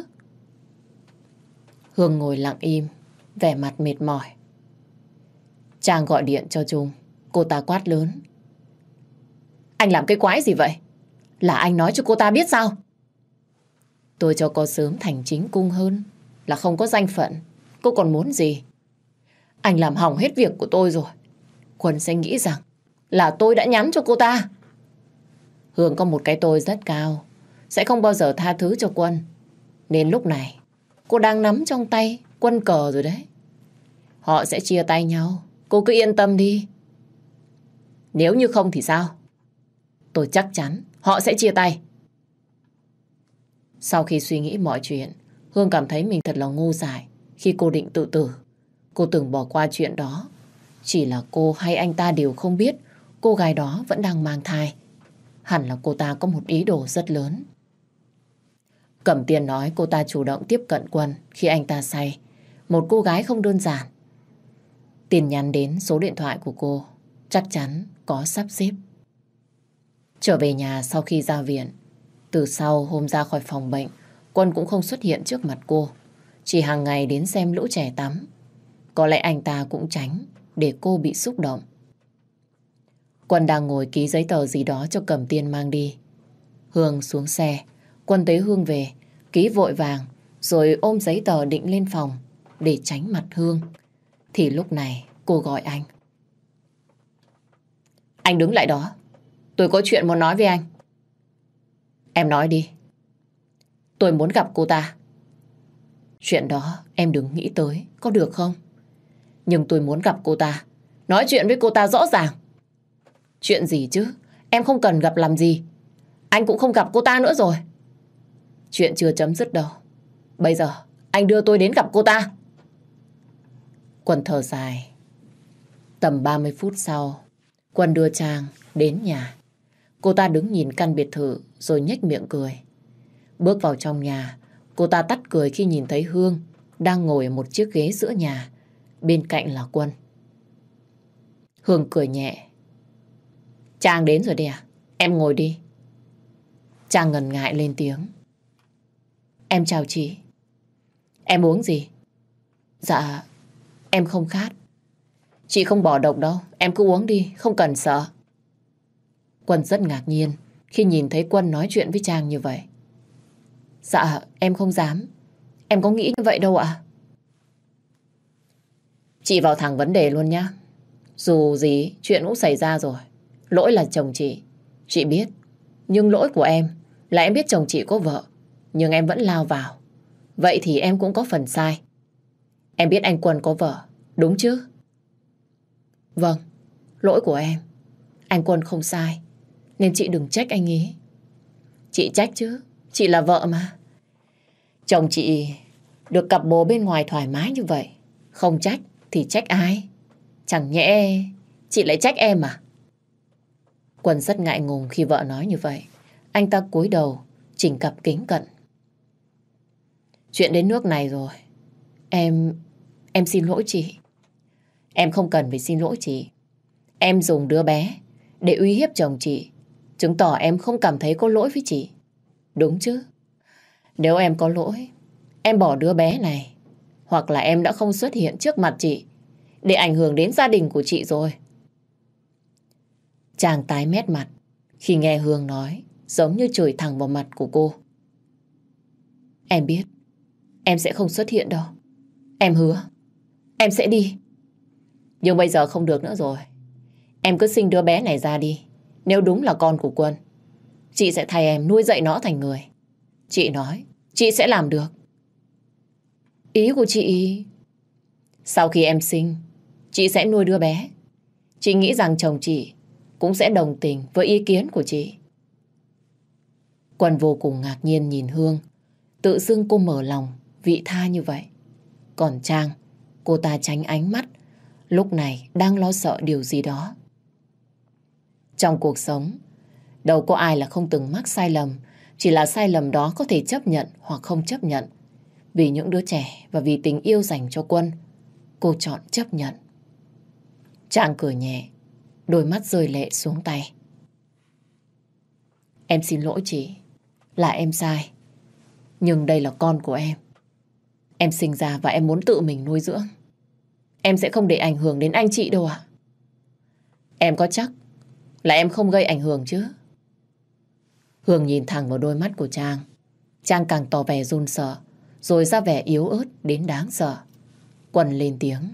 [SPEAKER 1] Hương ngồi lặng im, vẻ mặt mệt mỏi. Trang gọi điện cho Trung, cô ta quát lớn. Anh làm cái quái gì vậy? Là anh nói cho cô ta biết sao? Tôi cho cô sớm thành chính cung hơn là không có danh phận. Cô còn muốn gì? Anh làm hỏng hết việc của tôi rồi. Quân sẽ nghĩ rằng là tôi đã nhắn cho cô ta. Hương có một cái tôi rất cao, sẽ không bao giờ tha thứ cho Quân. Nên lúc này cô đang nắm trong tay quân cờ rồi đấy. Họ sẽ chia tay nhau, cô cứ yên tâm đi. Nếu như không thì sao? Tôi chắc chắn họ sẽ chia tay. Sau khi suy nghĩ mọi chuyện, Hương cảm thấy mình thật là ngu dại khi cô định tự tử. Cô từng bỏ qua chuyện đó. Chỉ là cô hay anh ta đều không biết cô gái đó vẫn đang mang thai. Hẳn là cô ta có một ý đồ rất lớn. Cẩm Tiên nói cô ta chủ động tiếp cận Quân khi anh ta say. Một cô gái không đơn giản. Tin nhắn đến số điện thoại của cô, chắc chắn có sắp xếp. Trở về nhà sau khi ra viện, từ sau hôm ra khỏi phòng bệnh, Quân cũng không xuất hiện trước mặt cô. Chỉ hàng ngày đến xem lũ trẻ tắm. Có lẽ anh ta cũng tránh để cô bị xúc động. Quân đang ngồi ký giấy tờ gì đó cho Cẩm Tiên mang đi. Hương xuống xe, Quân thấy Hương về, ký vội vàng, rồi ôm giấy tờ định lên phòng để tránh mặt Hương. Thì lúc này cô gọi anh. Anh đứng lại đó, tôi có chuyện muốn nói với anh. Em nói đi. Tôi muốn gặp cô ta. Chuyện đó em đừng nghĩ tới, có được không? Nhưng tôi muốn gặp cô ta, nói chuyện với cô ta rõ ràng. Chuyện gì chứ? Em không cần gặp làm gì. Anh cũng không gặp cô ta nữa rồi. Chuyện chưa chấm dứt đâu. Bây giờ anh đưa tôi đến gặp cô ta. Quân thở dài. Tầm 30 phút sau, Quân đưa Trang đến nhà. Cô ta đứng nhìn căn biệt thự rồi nhếch miệng cười. Bước vào trong nhà, cô ta tắt cười khi nhìn thấy Hương đang ngồi ở một chiếc ghế giữa nhà. Bên cạnh là Quân. Hương cười nhẹ. Trang đến rồi đấy à? Em ngồi đi. Trang ngần ngại lên tiếng. Em chào chị. Em uống gì? Dạ, em không khát. Chị không bỏ độc đâu, em cứ uống đi, không cần sợ. Quân rất ngạc nhiên khi nhìn thấy Quân nói chuyện với Trang như vậy. Dạ, em không dám. Em có nghĩ như vậy đâu ạ. Chị vào thẳng vấn đề luôn nhá. Dù gì, chuyện cũng xảy ra rồi. Lỗi là chồng chị biết. Nhưng lỗi của em là em biết chồng chị có vợ, nhưng em vẫn lao vào. Vậy thì em cũng có phần sai. Em biết anh Quân có vợ, đúng chứ? Vâng, lỗi của em. Anh Quân không sai, nên chị đừng trách anh ý. Chị trách chứ, chị là vợ mà. Chồng chị được cặp bồ bên ngoài thoải mái như vậy, không trách thì trách ai? Chẳng nhẽ chị lại trách em à? Quân rất ngại ngùng khi vợ nói như vậy. Anh ta cúi đầu, chỉnh cặp kính cận. Chuyện đến nước này rồi. Em xin lỗi chị. Em không cần phải xin lỗi chị. Em dùng đứa bé để uy hiếp chồng chị, chứng tỏ em không cảm thấy có lỗi với chị. Đúng chứ? Nếu em có lỗi, em bỏ đứa bé này, hoặc là em đã không xuất hiện trước mặt chị để ảnh hưởng đến gia đình của chị rồi. Chàng tái mét mặt khi nghe Hương nói, giống như chửi thẳng vào mặt của cô. Em biết, em sẽ không xuất hiện đâu. Em hứa, em sẽ đi. Nhưng bây giờ không được nữa rồi. Em cứ sinh đứa bé này ra đi. Nếu đúng là con của Quân, chị sẽ thay em nuôi dạy nó thành người. Chị nói, chị sẽ làm được. Ý của chị... Sau khi em sinh, chị sẽ nuôi đứa bé. Chị nghĩ rằng chồng chị cũng sẽ đồng tình với ý kiến của chị. Quân vô cùng ngạc nhiên nhìn Hương. Tự dưng cô mở lòng, vị tha như vậy. Còn Trang, cô ta tránh ánh mắt, lúc này đang lo sợ điều gì đó. Trong cuộc sống, đâu có ai là không từng mắc sai lầm. Chỉ là sai lầm đó có thể chấp nhận hoặc không chấp nhận. Vì những đứa trẻ và vì tình yêu dành cho Quân, cô chọn chấp nhận. Trang cười nhẹ, đôi mắt rơi lệ xuống tay. Em xin lỗi chị. Là em sai. Nhưng đây là con của em. Em sinh ra và em muốn tự mình nuôi dưỡng. Em sẽ không để ảnh hưởng đến anh chị đâu ạ. Em có chắc là em không gây ảnh hưởng chứ? Hương nhìn thẳng vào đôi mắt của Trang. Trang càng tỏ vẻ run sợ, rồi ra vẻ yếu ớt đến đáng sợ. Quân lên tiếng.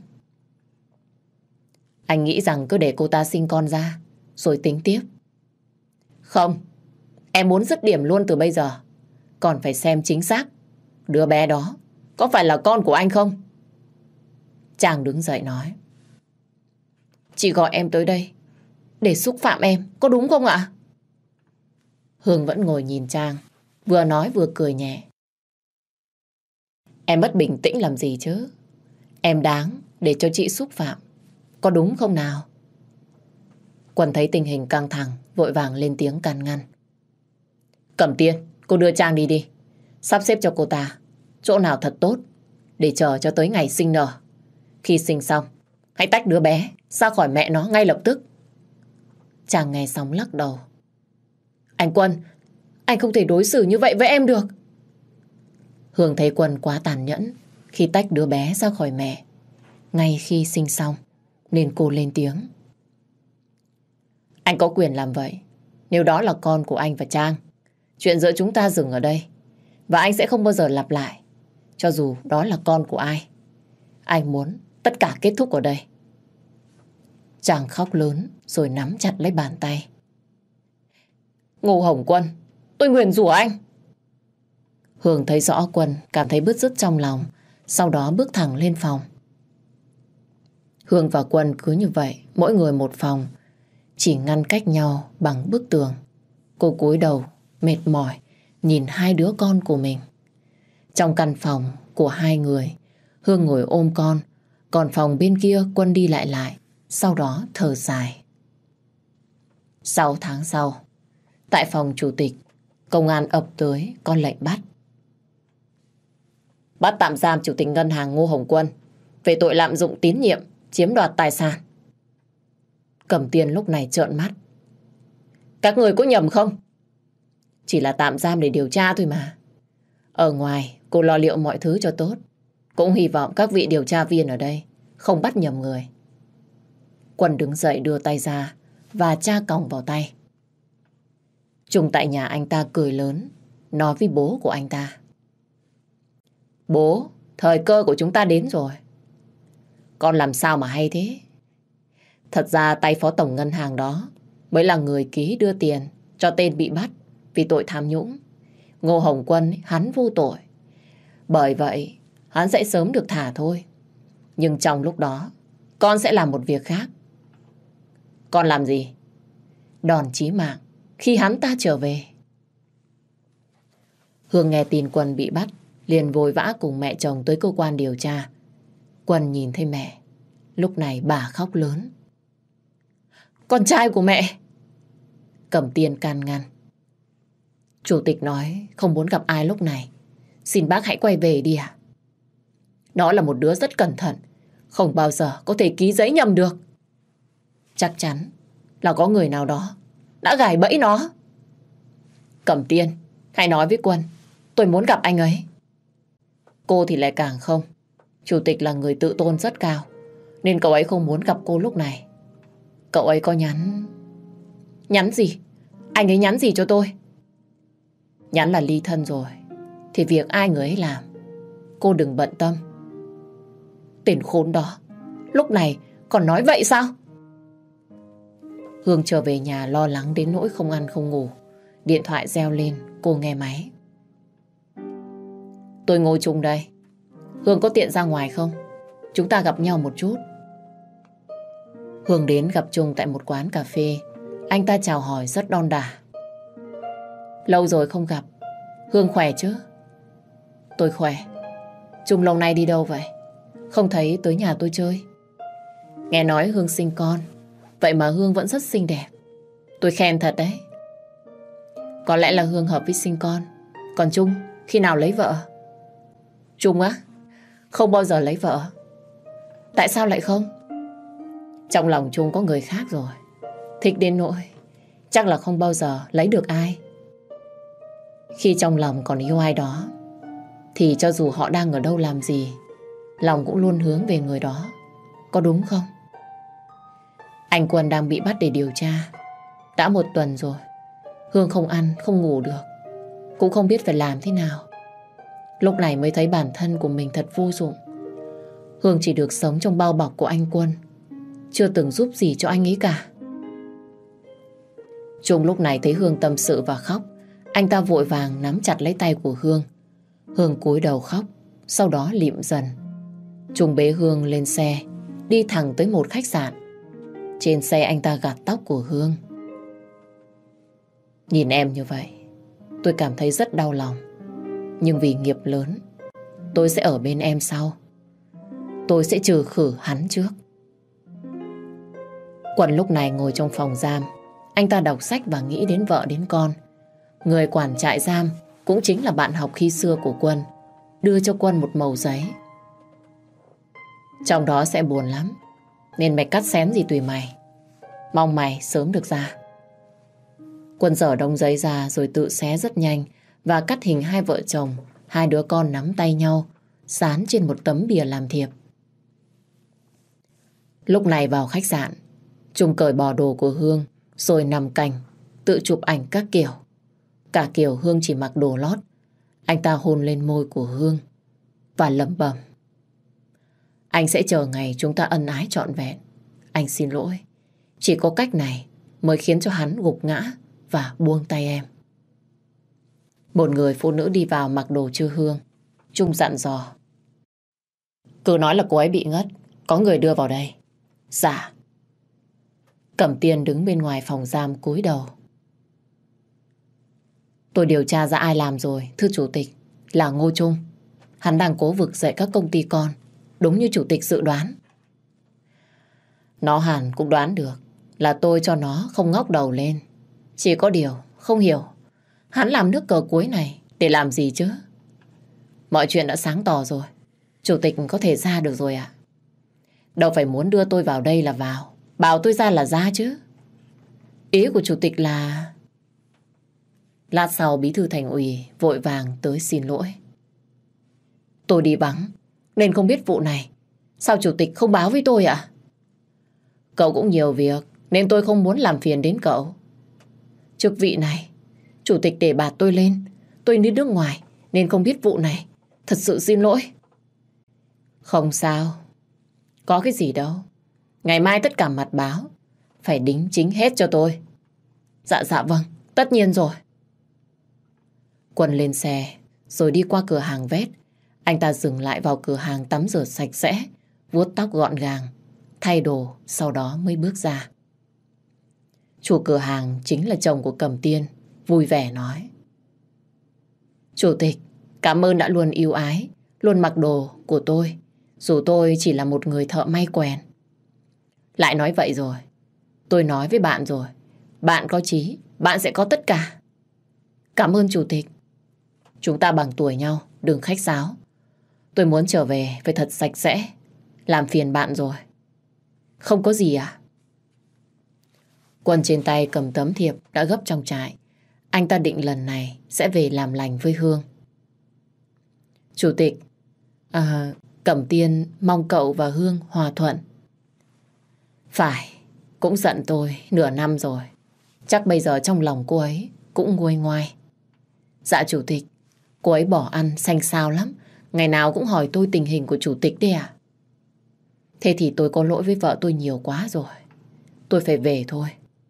[SPEAKER 1] Anh nghĩ rằng cứ để cô ta sinh con ra, rồi tính tiếp. Không, em muốn dứt điểm luôn từ bây giờ. Còn phải xem chính xác đứa bé đó có phải là con của anh không? Trang đứng dậy nói. Chị gọi em tới đây để xúc phạm em, có đúng không ạ? Hương vẫn ngồi nhìn Trang, vừa nói vừa cười nhẹ. Em mất bình tĩnh làm gì chứ? Em đáng để cho chị xúc phạm, có đúng không nào? Quân thấy tình hình căng thẳng, vội vàng lên tiếng can ngăn. Cẩm Tiên, cô đưa Trang đi đi. Sắp xếp cho cô ta chỗ nào thật tốt để chờ cho tới ngày sinh nở. Khi sinh xong, hãy tách đứa bé ra khỏi mẹ nó ngay lập tức. Trang nghe xong lắc đầu. Anh Quân, anh không thể đối xử như vậy với em được. Hương thấy Quân quá tàn nhẫn khi tách đứa bé ra khỏi mẹ ngay khi sinh xong, nên cô lên tiếng. Anh có quyền làm vậy nếu đó là con của anh và Trang. Chuyện giữa chúng ta dừng ở đây, và anh sẽ không bao giờ lặp lại, cho dù đó là con của ai. Anh muốn tất cả kết thúc ở đây. Trang khóc lớn rồi nắm chặt lấy bàn tay. Ngô Hồng Quân, tôi nguyền rủa anh. Hương thấy rõ Quân cảm thấy bứt rứt trong lòng, sau đó bước thẳng lên phòng. Hương và Quân cứ như vậy, mỗi người một phòng, chỉ ngăn cách nhau bằng bức tường. Cô cúi đầu, mệt mỏi, nhìn hai đứa con của mình. Trong căn phòng của hai người, Hương ngồi ôm con, còn phòng bên kia Quân đi lại lại, sau đó thở dài. 6 tháng sau, tại phòng chủ tịch, công an ập tới có lệnh bắt. Bắt tạm giam chủ tịch ngân hàng Ngô Hồng Quân về tội lạm dụng tín nhiệm, chiếm đoạt tài sản. Cẩm Tiên lúc này trợn mắt. Các người có nhầm không? Chỉ là tạm giam để điều tra thôi mà. Ở ngoài, cô lo liệu mọi thứ cho tốt. Cũng hy vọng các vị điều tra viên ở đây không bắt nhầm người. Quân đứng dậy đưa tay ra và tra còng vào tay. Trung tại nhà anh ta cười lớn, nói với bố của anh ta. Bố, thời cơ của chúng ta đến rồi. Con làm sao mà hay thế? Thật ra tay phó tổng ngân hàng đó mới là người ký đưa tiền cho tên bị bắt vì tội tham nhũng. Ngô Hồng Quân hắn vô tội. Bởi vậy hắn sẽ sớm được thả thôi. Nhưng trong lúc đó con sẽ làm một việc khác. Con làm gì? Đòn chí mạng khi hắn ta trở về. Hương nghe tin Quân bị bắt, liền vội vã cùng mẹ chồng tới cơ quan điều tra. Quân nhìn thấy mẹ, lúc này bà khóc lớn. Con trai của mẹ! Cẩm Tiên can ngăn. Chủ tịch nói không muốn gặp ai lúc này. Xin bác hãy quay về đi ạ. Nó là một đứa rất cẩn thận, không bao giờ có thể ký giấy nhầm được. Chắc chắn là có người nào đó đã gài bẫy nó. Cẩm Tiên, hãy nói với Quân, tôi muốn gặp anh ấy. Cô thì lại càng không. Chủ tịch là người tự tôn rất cao, nên cậu ấy không muốn gặp cô lúc này. Cậu ấy có nhắn... Nhắn gì? Anh ấy nhắn gì cho tôi? Nhắn là ly thân rồi, thì việc ai người ấy làm, cô đừng bận tâm. Tên khốn đó, lúc này còn nói vậy sao? Hương trở về nhà lo lắng đến nỗi không ăn không ngủ. Điện thoại reo lên, cô nghe máy. Tôi ngồi chung đây. Hương có tiện ra ngoài không? Chúng ta gặp nhau một chút. Hương đến gặp Trung tại một quán cà phê. Anh ta chào hỏi rất đon đả. Lâu rồi không gặp. Hương khỏe chứ? Tôi khỏe. Trung lâu nay đi đâu vậy? Không thấy tới nhà tôi chơi. Nghe nói Hương sinh con, vậy mà Hương vẫn rất xinh đẹp. Tôi khen thật đấy. Có lẽ là Hương hợp với sinh con. Còn Trung khi nào lấy vợ? Trung á? Không bao giờ lấy vợ. Tại sao lại không? Trong lòng Trung có người khác rồi. Thích đến nỗi chắc là không bao giờ lấy được ai. Khi trong lòng còn yêu ai đó, thì cho dù họ đang ở đâu làm gì, lòng cũng luôn hướng về người đó. Có đúng không? Anh Quân đang bị bắt để điều tra. Đã 1 tuần rồi. Hương không ăn, không ngủ được. Cũng không biết phải làm thế nào. Lúc này mới thấy bản thân của mình thật vô dụng. Hương chỉ được sống trong bao bọc của anh Quân, chưa từng giúp gì cho anh ấy cả. Trung lúc này thấy Hương tâm sự và khóc. Anh ta vội vàng nắm chặt lấy tay của Hương. Hương cúi đầu khóc, sau đó lịm dần. Trung bế Hương lên xe, đi thẳng tới một khách sạn. Trên xe anh ta gạt tóc của Hương. Nhìn em như vậy, tôi cảm thấy rất đau lòng. Nhưng vì nghiệp lớn, tôi sẽ ở bên em sau. Tôi sẽ trừ khử hắn trước. Quân lúc này ngồi trong phòng giam. Anh ta đọc sách và nghĩ đến vợ đến con. Người quản trại giam cũng chính là bạn học khi xưa của Quân, đưa cho Quân một mẩu giấy. Trong đó sẽ buồn lắm, nên mày cắt xén gì tùy mày. Mong mày sớm được ra. Quân dở đống giấy ra rồi tự xé rất nhanh và cắt hình 2 vợ chồng, 2 đứa con nắm tay nhau, dán trên một tấm bìa làm thiệp. Lúc này vào khách sạn, Trung cởi bỏ đồ của Hương rồi nằm cạnh, tự chụp ảnh các kiểu. Cả kiểu Hương chỉ mặc đồ lót. Anh ta hôn lên môi của Hương và lẩm bẩm: anh sẽ chờ ngày chúng ta ân ái trọn vẹn. Anh xin lỗi. Chỉ có cách này mới khiến cho hắn gục ngã và buông tay em. Một người phụ nữ đi vào mặc đồ chưa Hương. Trung dặn dò: cứ nói là cô ấy bị ngất, có người đưa vào đây. Dạ. Cẩm Tiên đứng bên ngoài phòng giam cúi đầu. Tôi điều tra ra ai làm rồi, thưa chủ tịch, là Ngô Trung. Hắn đang cố vực dậy các công ty con, đúng như chủ tịch dự đoán. Nó hẳn cũng đoán được là tôi cho nó không ngóc đầu lên. Chỉ có điều không hiểu hắn làm nước cờ cuối này để làm gì chứ. Mọi chuyện đã sáng tỏ rồi, chủ tịch có thể ra được rồi ạ. Đâu phải muốn đưa tôi vào đây là vào, bảo tôi ra là ra chứ. Ý của chủ tịch là... Lát sau bí thư thành ủy vội vàng tới xin lỗi. Tôi đi vắng nên không biết vụ này. Sao chủ tịch không báo với tôi ạ? Cậu cũng nhiều việc nên tôi không muốn làm phiền đến cậu. Chức vị này chủ tịch đề bạt tôi lên. Tôi đi nước ngoài nên không biết vụ này. Thật sự xin lỗi. Không sao. Có cái gì đâu. Ngày mai tất cả mặt báo phải đính chính hết cho tôi. Dạ vâng, tất nhiên rồi. Quân lên xe rồi đi qua cửa hàng vét. Anh ta dừng lại vào cửa hàng tắm rửa sạch sẽ, vuốt tóc gọn gàng, thay đồ, sau đó mới bước ra. Chủ cửa hàng chính là chồng của Cẩm Tiên, vui vẻ nói: chủ tịch, cảm ơn đã luôn yêu ái, luôn mặc đồ của tôi, dù tôi chỉ là một người thợ may quèn. Lại nói vậy rồi, tôi nói với bạn rồi, bạn có chí, bạn sẽ có tất cả. Cảm ơn chủ tịch. Chúng ta bằng tuổi nhau, đừng khách sáo. Tôi muốn trở về phải thật sạch sẽ. Làm phiền bạn rồi. Không có gì à? Quân trên tay cầm tấm thiệp đã gấp trong trại. Anh ta định lần này sẽ về làm lành với Hương. Chủ tịch, Cẩm Tiên mong cậu và Hương hòa thuận. Phải, cũng giận tôi nửa năm rồi. Chắc bây giờ trong lòng cô ấy cũng nguôi ngoai. Dạ chủ tịch, cô ấy bỏ ăn xanh xao lắm. Ngày nào cũng hỏi tôi tình hình của chủ tịch đấy à? Thế thì tôi có lỗi với vợ tôi nhiều quá rồi. Tôi phải về thôi.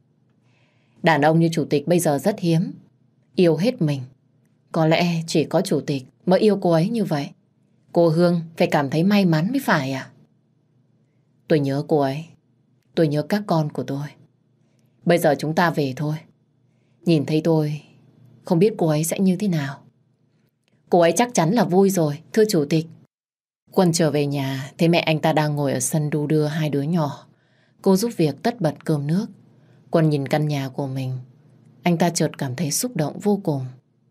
[SPEAKER 1] Đàn ông như chủ tịch bây giờ rất hiếm. Yêu hết mình. Có lẽ chỉ có chủ tịch mới yêu cô ấy như vậy. Cô Hương phải cảm thấy may mắn mới phải à? Tôi nhớ cô ấy. Tôi nhớ các con của tôi. Bây giờ chúng ta về thôi. Nhìn thấy tôi, không biết cô ấy sẽ như thế nào. Cô ấy chắc chắn là vui rồi, thưa chủ tịch. Quân trở về nhà, thấy mẹ anh ta đang ngồi ở sân đu đưa 2 đứa nhỏ. Cô giúp việc tất bật cơm nước. Quân nhìn căn nhà của mình. Anh ta chợt cảm thấy xúc động vô cùng.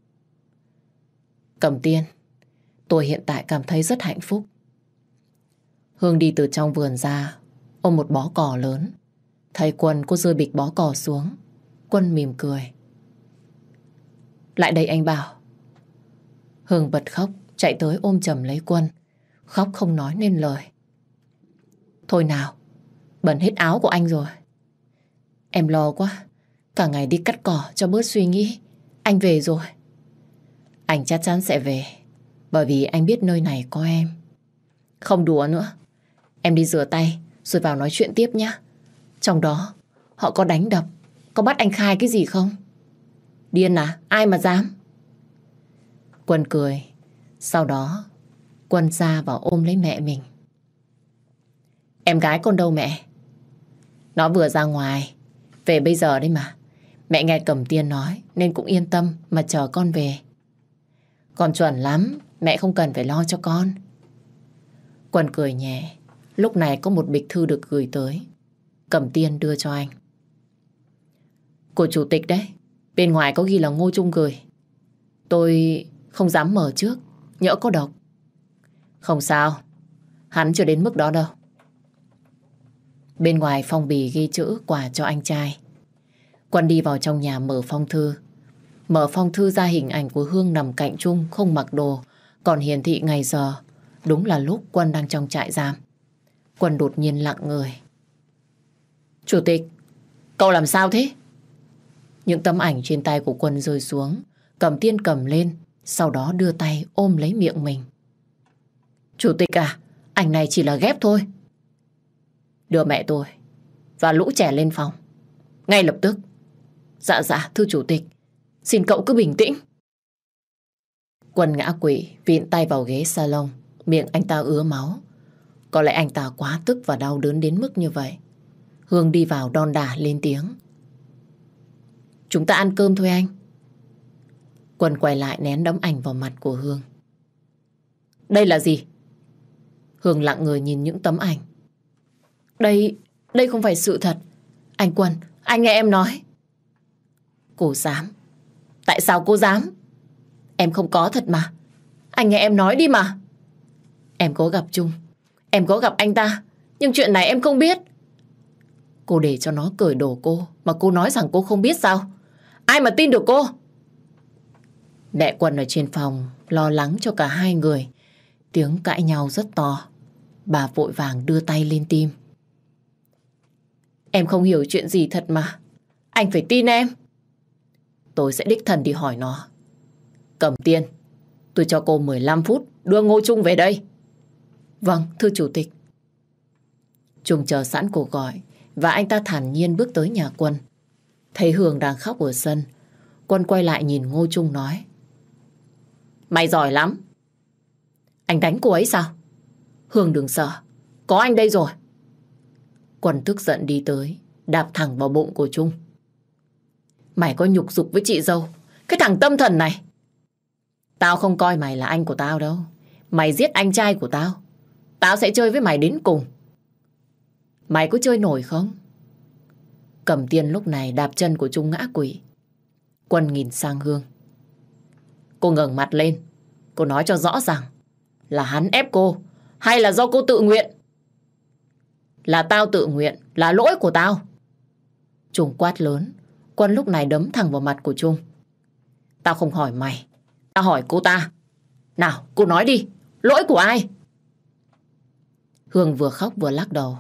[SPEAKER 1] Cẩm Tiên, tôi hiện tại cảm thấy rất hạnh phúc. Hương đi từ trong vườn ra, ôm một bó cỏ lớn. Thấy Quân, cô rơi bịch bó cỏ xuống. Quân mỉm cười. Lại đây anh Bảo, Hương bật khóc, chạy tới ôm chầm lấy Quân. Khóc không nói nên lời. Thôi nào, bẩn hết áo của anh rồi. Em lo quá, cả ngày đi cắt cỏ cho bớt suy nghĩ. Anh về rồi. Anh chắc chắn sẽ về, bởi vì anh biết nơi này có em. Không đùa nữa. Em đi rửa tay rồi vào nói chuyện tiếp nhé. Trong đó họ có đánh đập, có bắt anh khai cái gì không? Điên à? Ai mà dám? Quân cười. Sau đó Quân ra và ôm lấy mẹ mình. Em gái con đâu mẹ? Nó vừa ra ngoài, về bây giờ đấy mà. Mẹ nghe Cẩm Tiên nói nên cũng yên tâm mà chờ con về. Con chuẩn lắm, mẹ không cần phải lo cho con. Quân cười nhẹ. Lúc này có một bịch thư được gửi tới. Cẩm Tiên đưa cho anh. Của chủ tịch đấy, bên ngoài có ghi là Ngô Trung gửi. Tôi không dám mở trước, nhỡ có độc. Không sao, hắn chưa đến mức đó đâu. Bên ngoài phong bì ghi chữ quà cho anh trai. Quân đi vào trong nhà mở phong thư. Mở phong thư ra hình ảnh của Hương nằm cạnh Trung không mặc đồ, còn hiển thị ngày giờ. Đúng là lúc Quân đang trong trại giam. Quân đột nhiên lặng người. Chủ tịch, cậu làm sao thế? Những tấm ảnh trên tay của Quân rơi xuống. Cẩm Tiên cầm lên, sau đó đưa tay ôm lấy miệng mình. Chủ tịch à, ảnh này chỉ là ghép thôi. Đưa mẹ tôi và lũ trẻ lên phòng ngay lập tức. Dạ, thưa chủ tịch, xin cậu cứ bình tĩnh. Quân ngã quỵ, vịn tay vào ghế salon. Miệng anh ta ứa máu. Có lẽ anh ta quá tức và đau đớn đến mức như vậy. Hương đi vào đon đả lên tiếng. Chúng ta ăn cơm thôi anh. Quân quay lại nén đấm ảnh vào mặt của Hương. Đây là gì? Hương lặng người nhìn những tấm ảnh. Đây không phải sự thật. Anh Quân, anh nghe em nói. Cô dám? Tại sao cô dám? Em không có thật mà. Anh nghe em nói đi mà. Em có gặp Trung, em có gặp anh ta, nhưng chuyện này em không biết. Cô để cho nó cởi đồ cô mà cô nói rằng cô không biết sao? Ai mà tin được cô? Mẹ Quân ở trên phòng lo lắng cho cả hai người. Tiếng cãi nhau rất to. Bà vội vàng đưa tay lên tim. Em không hiểu chuyện gì thật mà. Anh phải tin em. Tôi sẽ đích thân đi hỏi nó. Cẩm Tiên, tôi cho cô 15 phút đưa Ngô Trung về đây. Vâng, thưa chủ tịch. Trung chờ sẵn cuộc gọi và anh ta thản nhiên bước tới nhà Quân. Thấy Hương đang khóc ở sân, Quân quay lại nhìn Ngô Trung nói. Mày giỏi lắm. Anh đánh cô ấy sao? Hương đừng sợ, có anh đây rồi. Quân tức giận đi tới, đạp thẳng vào bụng của Trung. Mày có nhục dục với chị dâu, cái thằng tâm thần này. Tao không coi mày là anh của tao đâu. Mày giết anh trai của tao, tao sẽ chơi với mày đến cùng. Mày có chơi nổi không? Cẩm Tiên lúc này đạp chân của Trung ngã quỵ. Quân nhìn sang Hương. Cô ngẩng mặt lên, cô nói cho rõ ràng là hắn ép cô hay là do cô tự nguyện? Là tao tự nguyện, là lỗi của tao. Trung quát lớn. Quân lúc này đấm thẳng vào mặt của Trung. Tao không hỏi mày, tao hỏi cô ta. Nào, cô nói đi, lỗi của ai? Hương vừa khóc vừa lắc đầu.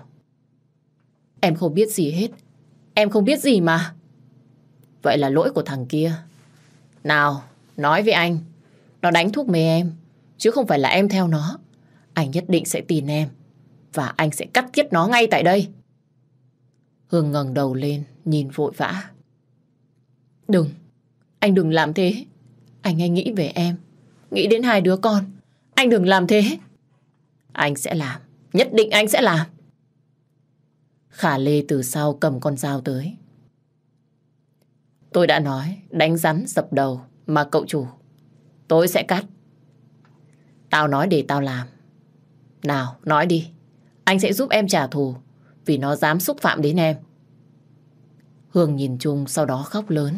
[SPEAKER 1] Em không biết gì hết. Em không biết gì mà. Vậy là lỗi của thằng kia. Nào, nói với anh. Nó đánh thuốc mê em, chứ không phải là em theo nó. Anh nhất định sẽ tin em, và anh sẽ cắt tiết nó ngay tại đây. Hương ngẩng đầu lên, nhìn vội vã. Đừng, anh đừng làm thế. Anh hay nghĩ về em, nghĩ đến hai đứa con. Anh đừng làm thế. Anh sẽ làm, nhất định anh sẽ làm. Khả Lê từ sau cầm con dao tới. Tôi đã nói, đánh rắn dập đầu mà cậu chủ. Tôi sẽ cắt. Tao nói để tao làm. Nào, nói đi. Anh sẽ giúp em trả thù vì nó dám xúc phạm đến em. Hương nhìn Trung sau đó khóc lớn.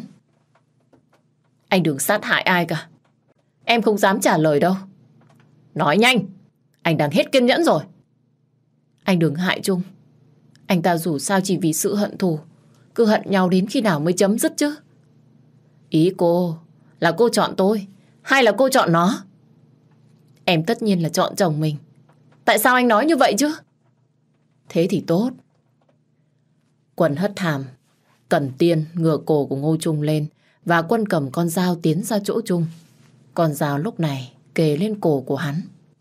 [SPEAKER 1] Anh đừng sát hại ai cả. Em không dám trả lời đâu. Nói nhanh. Anh đang hết kiên nhẫn rồi. Anh đừng hại Trung. Anh ta dù sao chỉ vì sự hận thù. Cứ hận nhau đến khi nào mới chấm dứt chứ. Ý cô là cô chọn tôi hay là cô chọn nó? em tất nhiên là chọn chồng mình. Tại sao anh nói như vậy chứ? Thế thì tốt. Quân hất hàm, Cần Tiên ngửa cổ của Ngô Trung lên và Quân cầm con dao tiến ra chỗ Trung. Con dao lúc này kề lên cổ của hắn.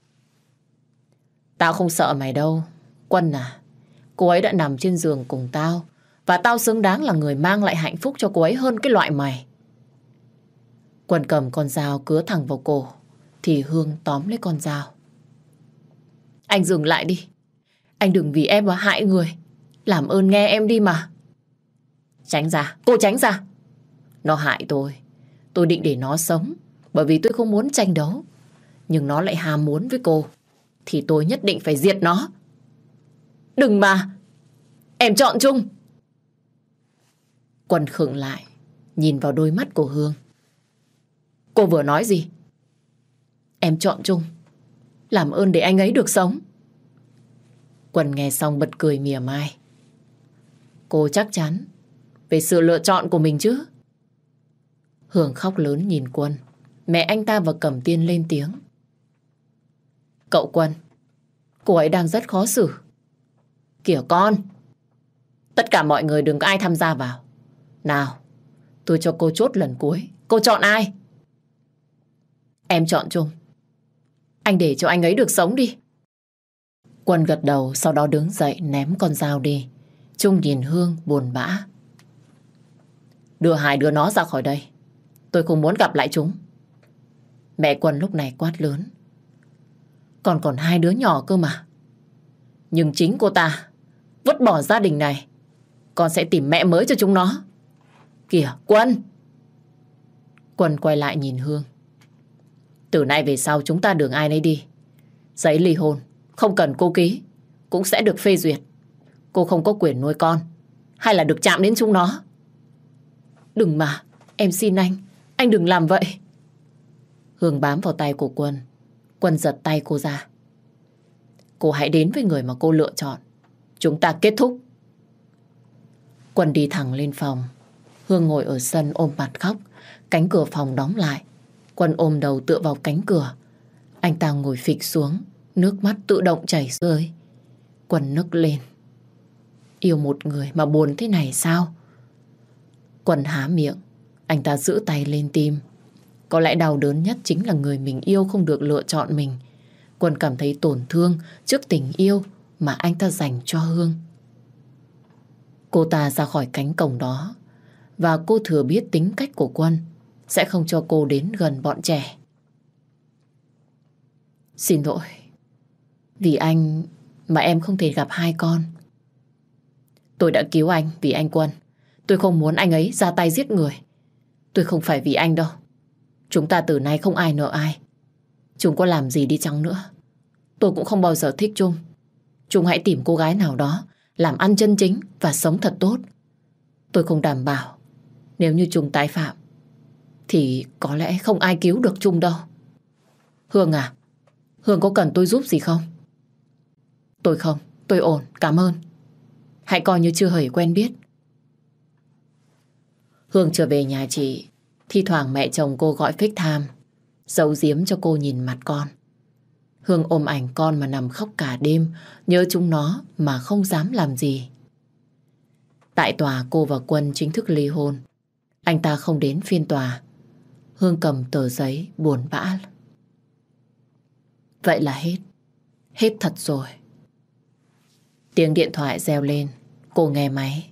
[SPEAKER 1] Tao không sợ mày đâu, Quân à. Cô ấy đã nằm trên giường cùng tao và tao xứng đáng là người mang lại hạnh phúc cho cô ấy hơn cái loại mày. Quân cầm con dao cứa thẳng vào cổ thì Hương tóm lấy con dao. Anh dừng lại đi. Anh đừng vì em mà hại người. Làm ơn nghe em đi mà. Tránh ra, cô tránh ra. Nó hại tôi. Tôi định để nó sống bởi vì tôi không muốn tranh đấu. Nhưng nó lại ham muốn với cô thì tôi nhất định phải diệt nó. Đừng mà. Em chọn Trung. Quân khựng lại, nhìn vào đôi mắt của Hương. Cô vừa nói gì? Em chọn Trung. Làm ơn để anh ấy được sống. Quân nghe xong bật cười mỉa mai. Cô chắc chắn về sự lựa chọn của mình chứ? Hương khóc lớn nhìn Quân. Mẹ anh ta và Cẩm Tiên lên tiếng. Cậu Quân, cô ấy đang rất khó xử. Kìa con, tất cả mọi người đừng có ai tham gia vào. Nào, tôi cho cô chốt lần cuối. Cô chọn ai? Em chọn Trung. Anh để cho anh ấy được sống đi. Quân gật đầu, sau đó đứng dậy ném con dao đi. Trung nhìn Hương buồn bã. Đưa hai đứa nó ra khỏi đây. Tôi không muốn gặp lại chúng. Mẹ Quân lúc này quát lớn. Còn hai đứa nhỏ cơ mà. Nhưng chính cô ta vứt bỏ gia đình này. Con sẽ tìm mẹ mới cho chúng nó. Kìa Quân. Quân quay lại nhìn Hương. Từ nay về sau chúng ta đường ai nấy đi. Giấy ly hôn không cần cô ký cũng sẽ được phê duyệt. Cô không có quyền nuôi con hay là được chạm đến chúng nó. Đừng mà, em xin anh đừng làm vậy. Hương bám vào tay của Quân. Quân giật tay cô ra. Cô hãy đến với người mà cô lựa chọn. Chúng ta kết thúc. Quân đi thẳng lên phòng. Hương ngồi ở sân ôm mặt khóc. Cánh cửa phòng đóng lại. Quân ôm đầu tựa vào cánh cửa. Anh ta ngồi phịch xuống. Nước mắt tự động chảy rơi. Quân nức lên. Yêu một người mà buồn thế này sao? Quân há miệng. Anh ta giữ tay lên tim. Có lẽ đau đớn nhất chính là người mình yêu không được lựa chọn mình. Quân cảm thấy tổn thương trước tình yêu mà anh ta dành cho Hương. Cô ta ra khỏi cánh cổng đó và cô thừa biết tính cách của Quân sẽ không cho cô đến gần bọn trẻ. Xin lỗi. Vì anh mà em không thể gặp hai con. Tôi đã cứu anh vì anh Quân. Tôi không muốn anh ấy ra tay giết người. Tôi không phải vì anh đâu. Chúng ta từ nay không ai nợ ai. Chúng có làm gì đi chăng nữa, tôi cũng không bao giờ thích Trung. Trung hãy tìm cô gái nào đó làm ăn chân chính và sống thật tốt. Tôi không đảm bảo nếu như Trung tái phạm thì có lẽ không ai cứu được Trung đâu. Hương à, Hương có cần tôi giúp gì không? Tôi không, tôi ổn, cảm ơn. Hãy coi như chưa hề quen biết. Hương trở về nhà chị. Thi thoảng mẹ chồng cô gọi FaceTime, giấu giếm cho cô nhìn mặt con. Hương ôm ảnh con mà nằm khóc cả đêm, nhớ chúng nó mà không dám làm gì. Tại tòa cô và Quân chính thức ly hôn. Anh ta không đến phiên tòa. Hương cầm tờ giấy buồn bã. Vậy là hết. Hết thật rồi. Tiếng điện thoại reo lên. Cô nghe máy.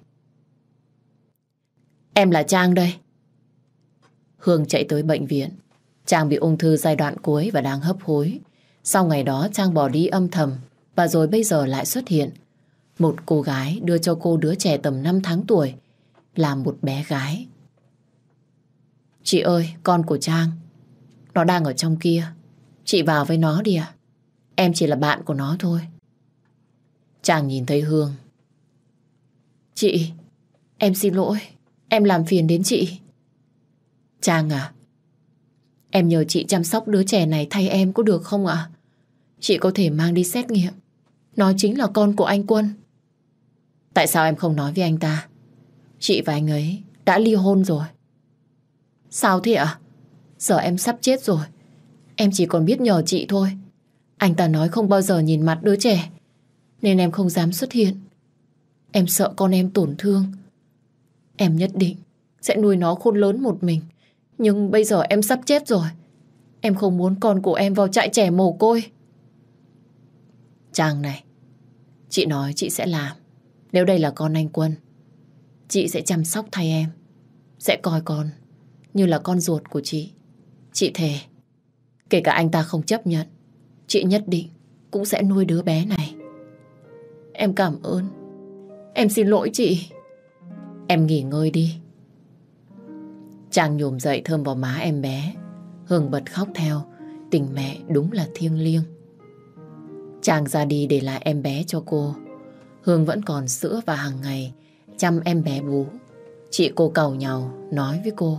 [SPEAKER 1] Em là Trang đây. Hương chạy tới bệnh viện. Trang bị ung thư giai đoạn cuối và đang hấp hối. Sau ngày đó Trang bỏ đi âm thầm và rồi bây giờ lại xuất hiện. Một cô gái đưa cho cô đứa trẻ tầm 5 tháng tuổi là một bé gái. Chị ơi, con của Trang, nó đang ở trong kia. Chị vào với nó đi ạ. Em chỉ là bạn của nó thôi. Trang nhìn thấy Hương. Chị, em xin lỗi. Em làm phiền đến chị. Trang à, em nhờ chị chăm sóc đứa trẻ này thay em có được không ạ? Chị có thể mang đi xét nghiệm. Nó chính là con của anh Quân. Tại sao em không nói với anh ta? Chị và anh ấy đã ly hôn rồi. Sao thế ạ? Giờ em sắp chết rồi. Em chỉ còn biết nhờ chị thôi. Anh ta nói không bao giờ nhìn mặt đứa trẻ, nên em không dám xuất hiện. Em sợ con em tổn thương. Em nhất định sẽ nuôi nó khôn lớn một mình. Nhưng bây giờ em sắp chết rồi. Em không muốn con của em vào trại trẻ mồ côi. Trang này, chị nói chị sẽ làm. Nếu đây là con anh Quân, chị sẽ chăm sóc thay em. Sẽ coi con như là con ruột của chị. Chị thề, kể cả anh ta không chấp nhận, chị nhất định cũng sẽ nuôi đứa bé này. Em cảm ơn. Em xin lỗi chị. Em nghỉ ngơi đi. Trang nhổm dậy thơm vào má em bé. Hương bật khóc theo. Tình mẹ đúng là thiêng liêng. Trang ra đi để lại em bé cho cô. Hương vẫn còn sữa và hàng ngày chăm em bé bú. Chị cô càu nhàu nói với cô: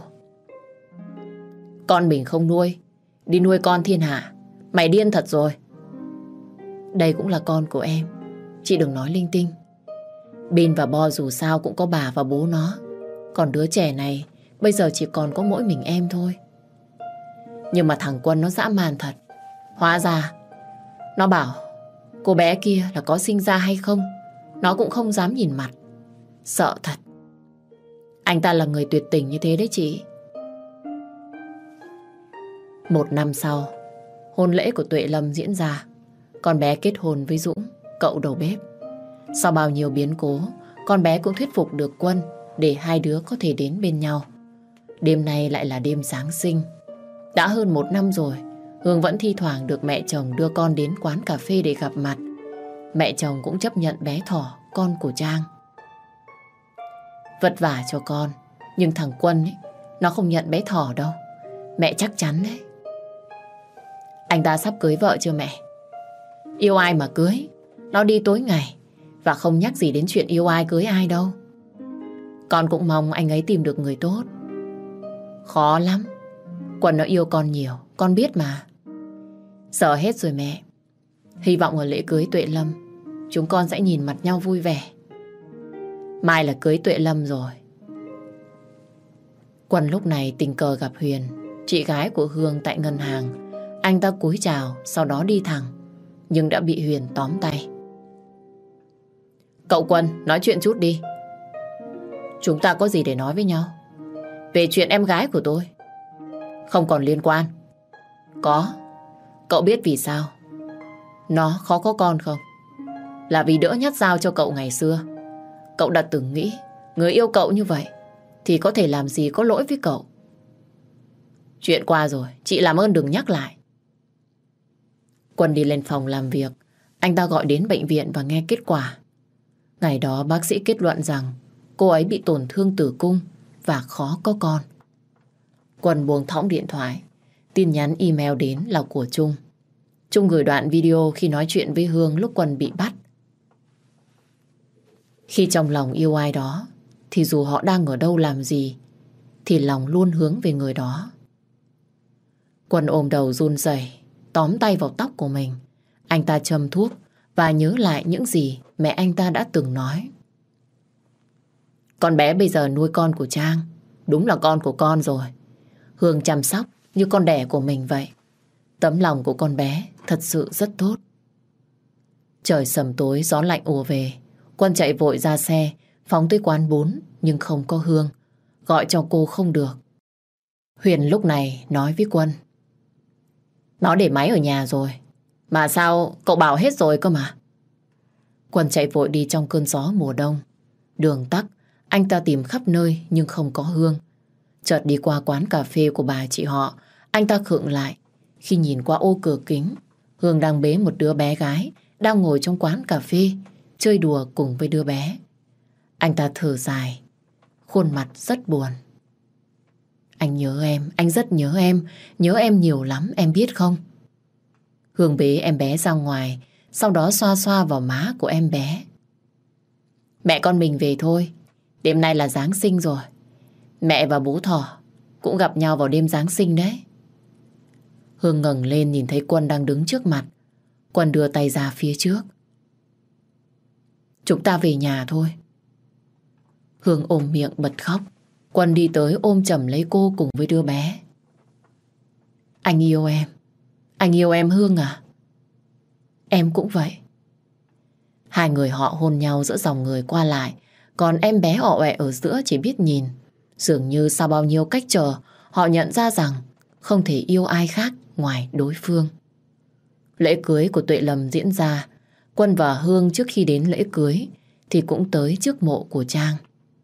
[SPEAKER 1] con mình không nuôi, đi nuôi con thiên hạ. Mày điên thật rồi. Đây cũng là con của em. Chị đừng nói linh tinh. Bin và Bo dù sao cũng có bà và bố nó. Còn đứa trẻ này bây giờ chỉ còn có mỗi mình em thôi. Nhưng mà thằng Quân nó dã man thật. Hóa ra nó bảo cô bé kia là có sinh ra hay không, nó cũng không dám nhìn mặt. Sợ thật. Anh ta là người tuyệt tình như thế đấy chị. 1 năm sau, hôn lễ của Tuệ Lâm diễn ra. Con bé kết hôn với Dũng, cậu đầu bếp. Sau bao nhiêu biến cố, con bé cũng thuyết phục được Quân để hai đứa có thể đến bên nhau. Đêm nay lại là đêm Giáng sinh. Đã hơn 1 năm rồi, Hương vẫn thi thoảng được mẹ chồng đưa con đến quán cà phê để gặp mặt. Mẹ chồng cũng chấp nhận bé Thỏ, con của Trang. Vất vả cho con, nhưng thằng Quân ấy, nó không nhận bé Thỏ đâu. Mẹ chắc chắn đấy. Anh ta sắp cưới vợ chưa mẹ? Yêu ai mà cưới? Nó đi tối ngày và không nhắc gì đến chuyện yêu ai cưới ai đâu. Con cũng mong anh ấy tìm được người tốt. Khó lắm. Quân nó yêu con nhiều, con biết mà. Sợ hết rồi mẹ. Hy vọng ở lễ cưới Tuệ Lâm chúng con sẽ nhìn mặt nhau vui vẻ. Mai là cưới Tuệ Lâm rồi. Quân lúc này tình cờ gặp Huyền, chị gái của Hương tại ngân hàng. Anh ta cúi chào, sau đó đi thẳng, nhưng đã bị Huyền tóm tay. Cậu Quân, nói chuyện chút đi. Chúng ta có gì để nói với nhau? Về chuyện em gái của tôi. Không còn liên quan. Có. Cậu biết vì sao nó khó có con không? Là vì đỡ nhát dao cho cậu ngày xưa. Cậu đã từng nghĩ người yêu cậu như vậy thì có thể làm gì có lỗi với cậu. Chuyện qua rồi, chị làm ơn đừng nhắc lại. Quân đi lên phòng làm việc. Anh ta gọi đến bệnh viện và nghe kết quả. Ngày đó bác sĩ kết luận rằng cô ấy bị tổn thương tử cung và khó có con. Quân buông thõng điện thoại. Tin nhắn email đến là của Trung. Trung gửi đoạn video khi nói chuyện với Hương lúc Quân bị bắt. Khi trong lòng yêu ai đó thì dù họ đang ở đâu làm gì thì lòng luôn hướng về người đó. Quân ôm đầu run rẩy, tóm tay vào tóc của mình. Anh ta châm thuốc và nhớ lại những gì mẹ anh ta đã từng nói. Con bé bây giờ nuôi con của Trang. Đúng là con của con rồi. Hương chăm sóc như con đẻ của mình vậy. Tấm lòng của con bé thật sự rất tốt. Trời sầm tối, gió lạnh ùa về. Quân chạy vội ra xe, phóng tới quán bún, nhưng không có Hương. Gọi cho cô không được. Huyền lúc này nói với Quân. Nó để máy ở nhà rồi. Mà sao cậu bảo hết rồi cơ mà. Quân chạy vội đi trong cơn gió mùa đông. Đường tắc, anh ta tìm khắp nơi nhưng không có Hương. Chợt đi qua quán cà phê của bà chị họ, anh ta khựng lại khi nhìn qua ô cửa kính. Hương đang bế một đứa bé gái đang ngồi trong quán cà phê chơi đùa cùng với đứa bé. Anh ta thở dài, khuôn mặt rất buồn. Anh nhớ em, anh rất nhớ em nhiều lắm, em biết không? Hương bế em bé ra ngoài, sau đó xoa xoa vào má của em bé. Mẹ con mình về thôi, đêm nay là Giáng sinh rồi. Mẹ và bố Thỏ cũng gặp nhau vào đêm Giáng sinh đấy. Hương ngẩng lên nhìn thấy Quân đang đứng trước mặt. Quân đưa tay ra phía trước. Chúng ta về nhà thôi. Hương ôm miệng bật khóc. Quân đi tới ôm chầm lấy cô cùng với đứa bé. Anh yêu em. Anh yêu em Hương à? Em cũng vậy. Hai người họ hôn nhau giữa dòng người qua lại, còn em bé ọ ẹ ở giữa chỉ biết nhìn. Dường như sau bao nhiêu cách chờ, họ nhận ra rằng không thể yêu ai khác ngoài đối phương. Lễ cưới của Tuệ Lâm diễn ra. Quân và Hương trước khi đến lễ cưới thì cũng tới trước mộ của Trang.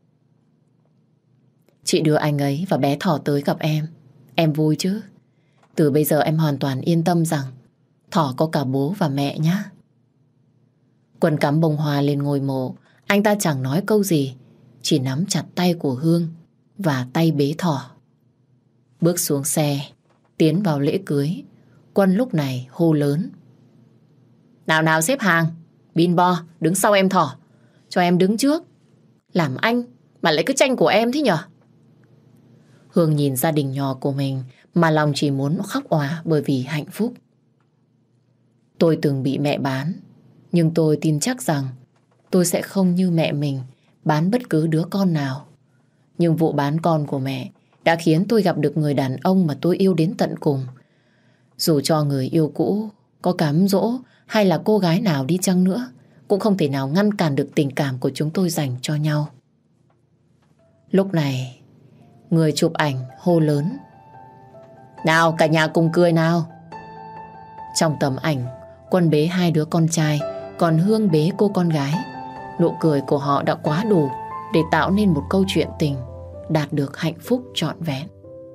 [SPEAKER 1] Chị đưa anh ấy và bé Thỏ tới gặp em. Em vui chứ? Từ bây giờ em hoàn toàn yên tâm rằng Thỏ có cả bố và mẹ nhé. Quân cắm bông hoa lên ngôi mộ. Anh ta chẳng nói câu gì, chỉ nắm chặt tay của Hương và tay bế Thỏ. Bước xuống xe, tiến vào lễ cưới. Quân lúc này hô lớn: Nào nào xếp hàng, Bin Bo đứng sau em Thỏ, cho em đứng trước. Làm anh mà lại cứ tranh của em thế nhở? Hương nhìn gia đình nhỏ của mình mà lòng chỉ muốn khóc òa bởi vì hạnh phúc. Tôi từng bị mẹ bán, nhưng tôi tin chắc rằng tôi sẽ không như mẹ mình bán bất cứ đứa con nào. Nhưng vụ bán con của mẹ đã khiến tôi gặp được người đàn ông mà tôi yêu đến tận cùng. Dù cho người yêu cũ có cám dỗ hay là cô gái nào đi chăng nữa, cũng không thể nào ngăn cản được tình cảm của chúng tôi dành cho nhau. Lúc này, người chụp ảnh hô lớn: Nào cả nhà cùng cười nào. Trong tấm ảnh, Quân bế hai đứa con trai, còn Hương bế cô con gái. Nụ cười của họ đã quá đủ để tạo nên một câu chuyện tình đạt được hạnh phúc trọn vẹn.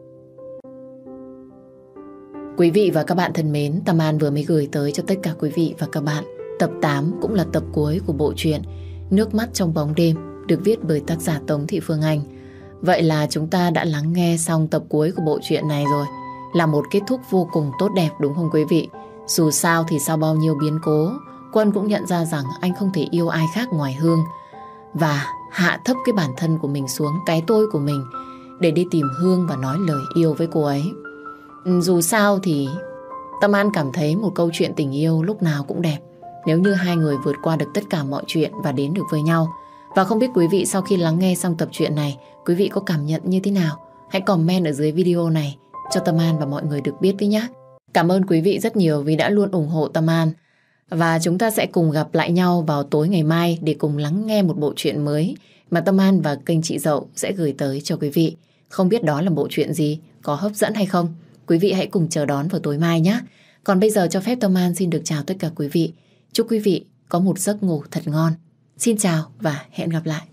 [SPEAKER 1] Quý vị và các bạn thân mến, Tâm An vừa mới gửi tới cho tất cả quý vị và các bạn tập 8 cũng là tập cuối của bộ truyện Nước mắt trong bóng đêm, được viết bởi tác giả Tống Thị Phương Anh. Vậy là chúng ta đã lắng nghe xong tập cuối của bộ truyện này rồi. Là một kết thúc vô cùng tốt đẹp đúng không quý vị? Dù sao thì sau bao nhiêu biến cố, Quân cũng nhận ra rằng anh không thể yêu ai khác ngoài Hương, và hạ thấp cái bản thân của mình xuống, cái tôi của mình, để đi tìm Hương và nói lời yêu với cô ấy. Dù sao thì Tâm An cảm thấy một câu chuyện tình yêu lúc nào cũng đẹp nếu như hai người vượt qua được tất cả mọi chuyện và đến được với nhau. Và không biết quý vị sau khi lắng nghe xong tập truyện này, quý vị có cảm nhận như thế nào? Hãy comment ở dưới video này cho Tâm An và mọi người được biết với nhé. Cảm ơn quý vị rất nhiều vì đã luôn ủng hộ Tâm An. Và chúng ta sẽ cùng gặp lại nhau vào tối ngày mai để cùng lắng nghe một bộ truyện mới mà Tâm An và kênh chị Dậu sẽ gửi tới cho quý vị. Không biết đó là bộ truyện gì, có hấp dẫn hay không? Quý vị hãy cùng chờ đón vào tối mai nhé. Còn bây giờ cho phép Tâm An xin được chào tất cả quý vị. Chúc quý vị có một giấc ngủ thật ngon. Xin chào và hẹn gặp lại.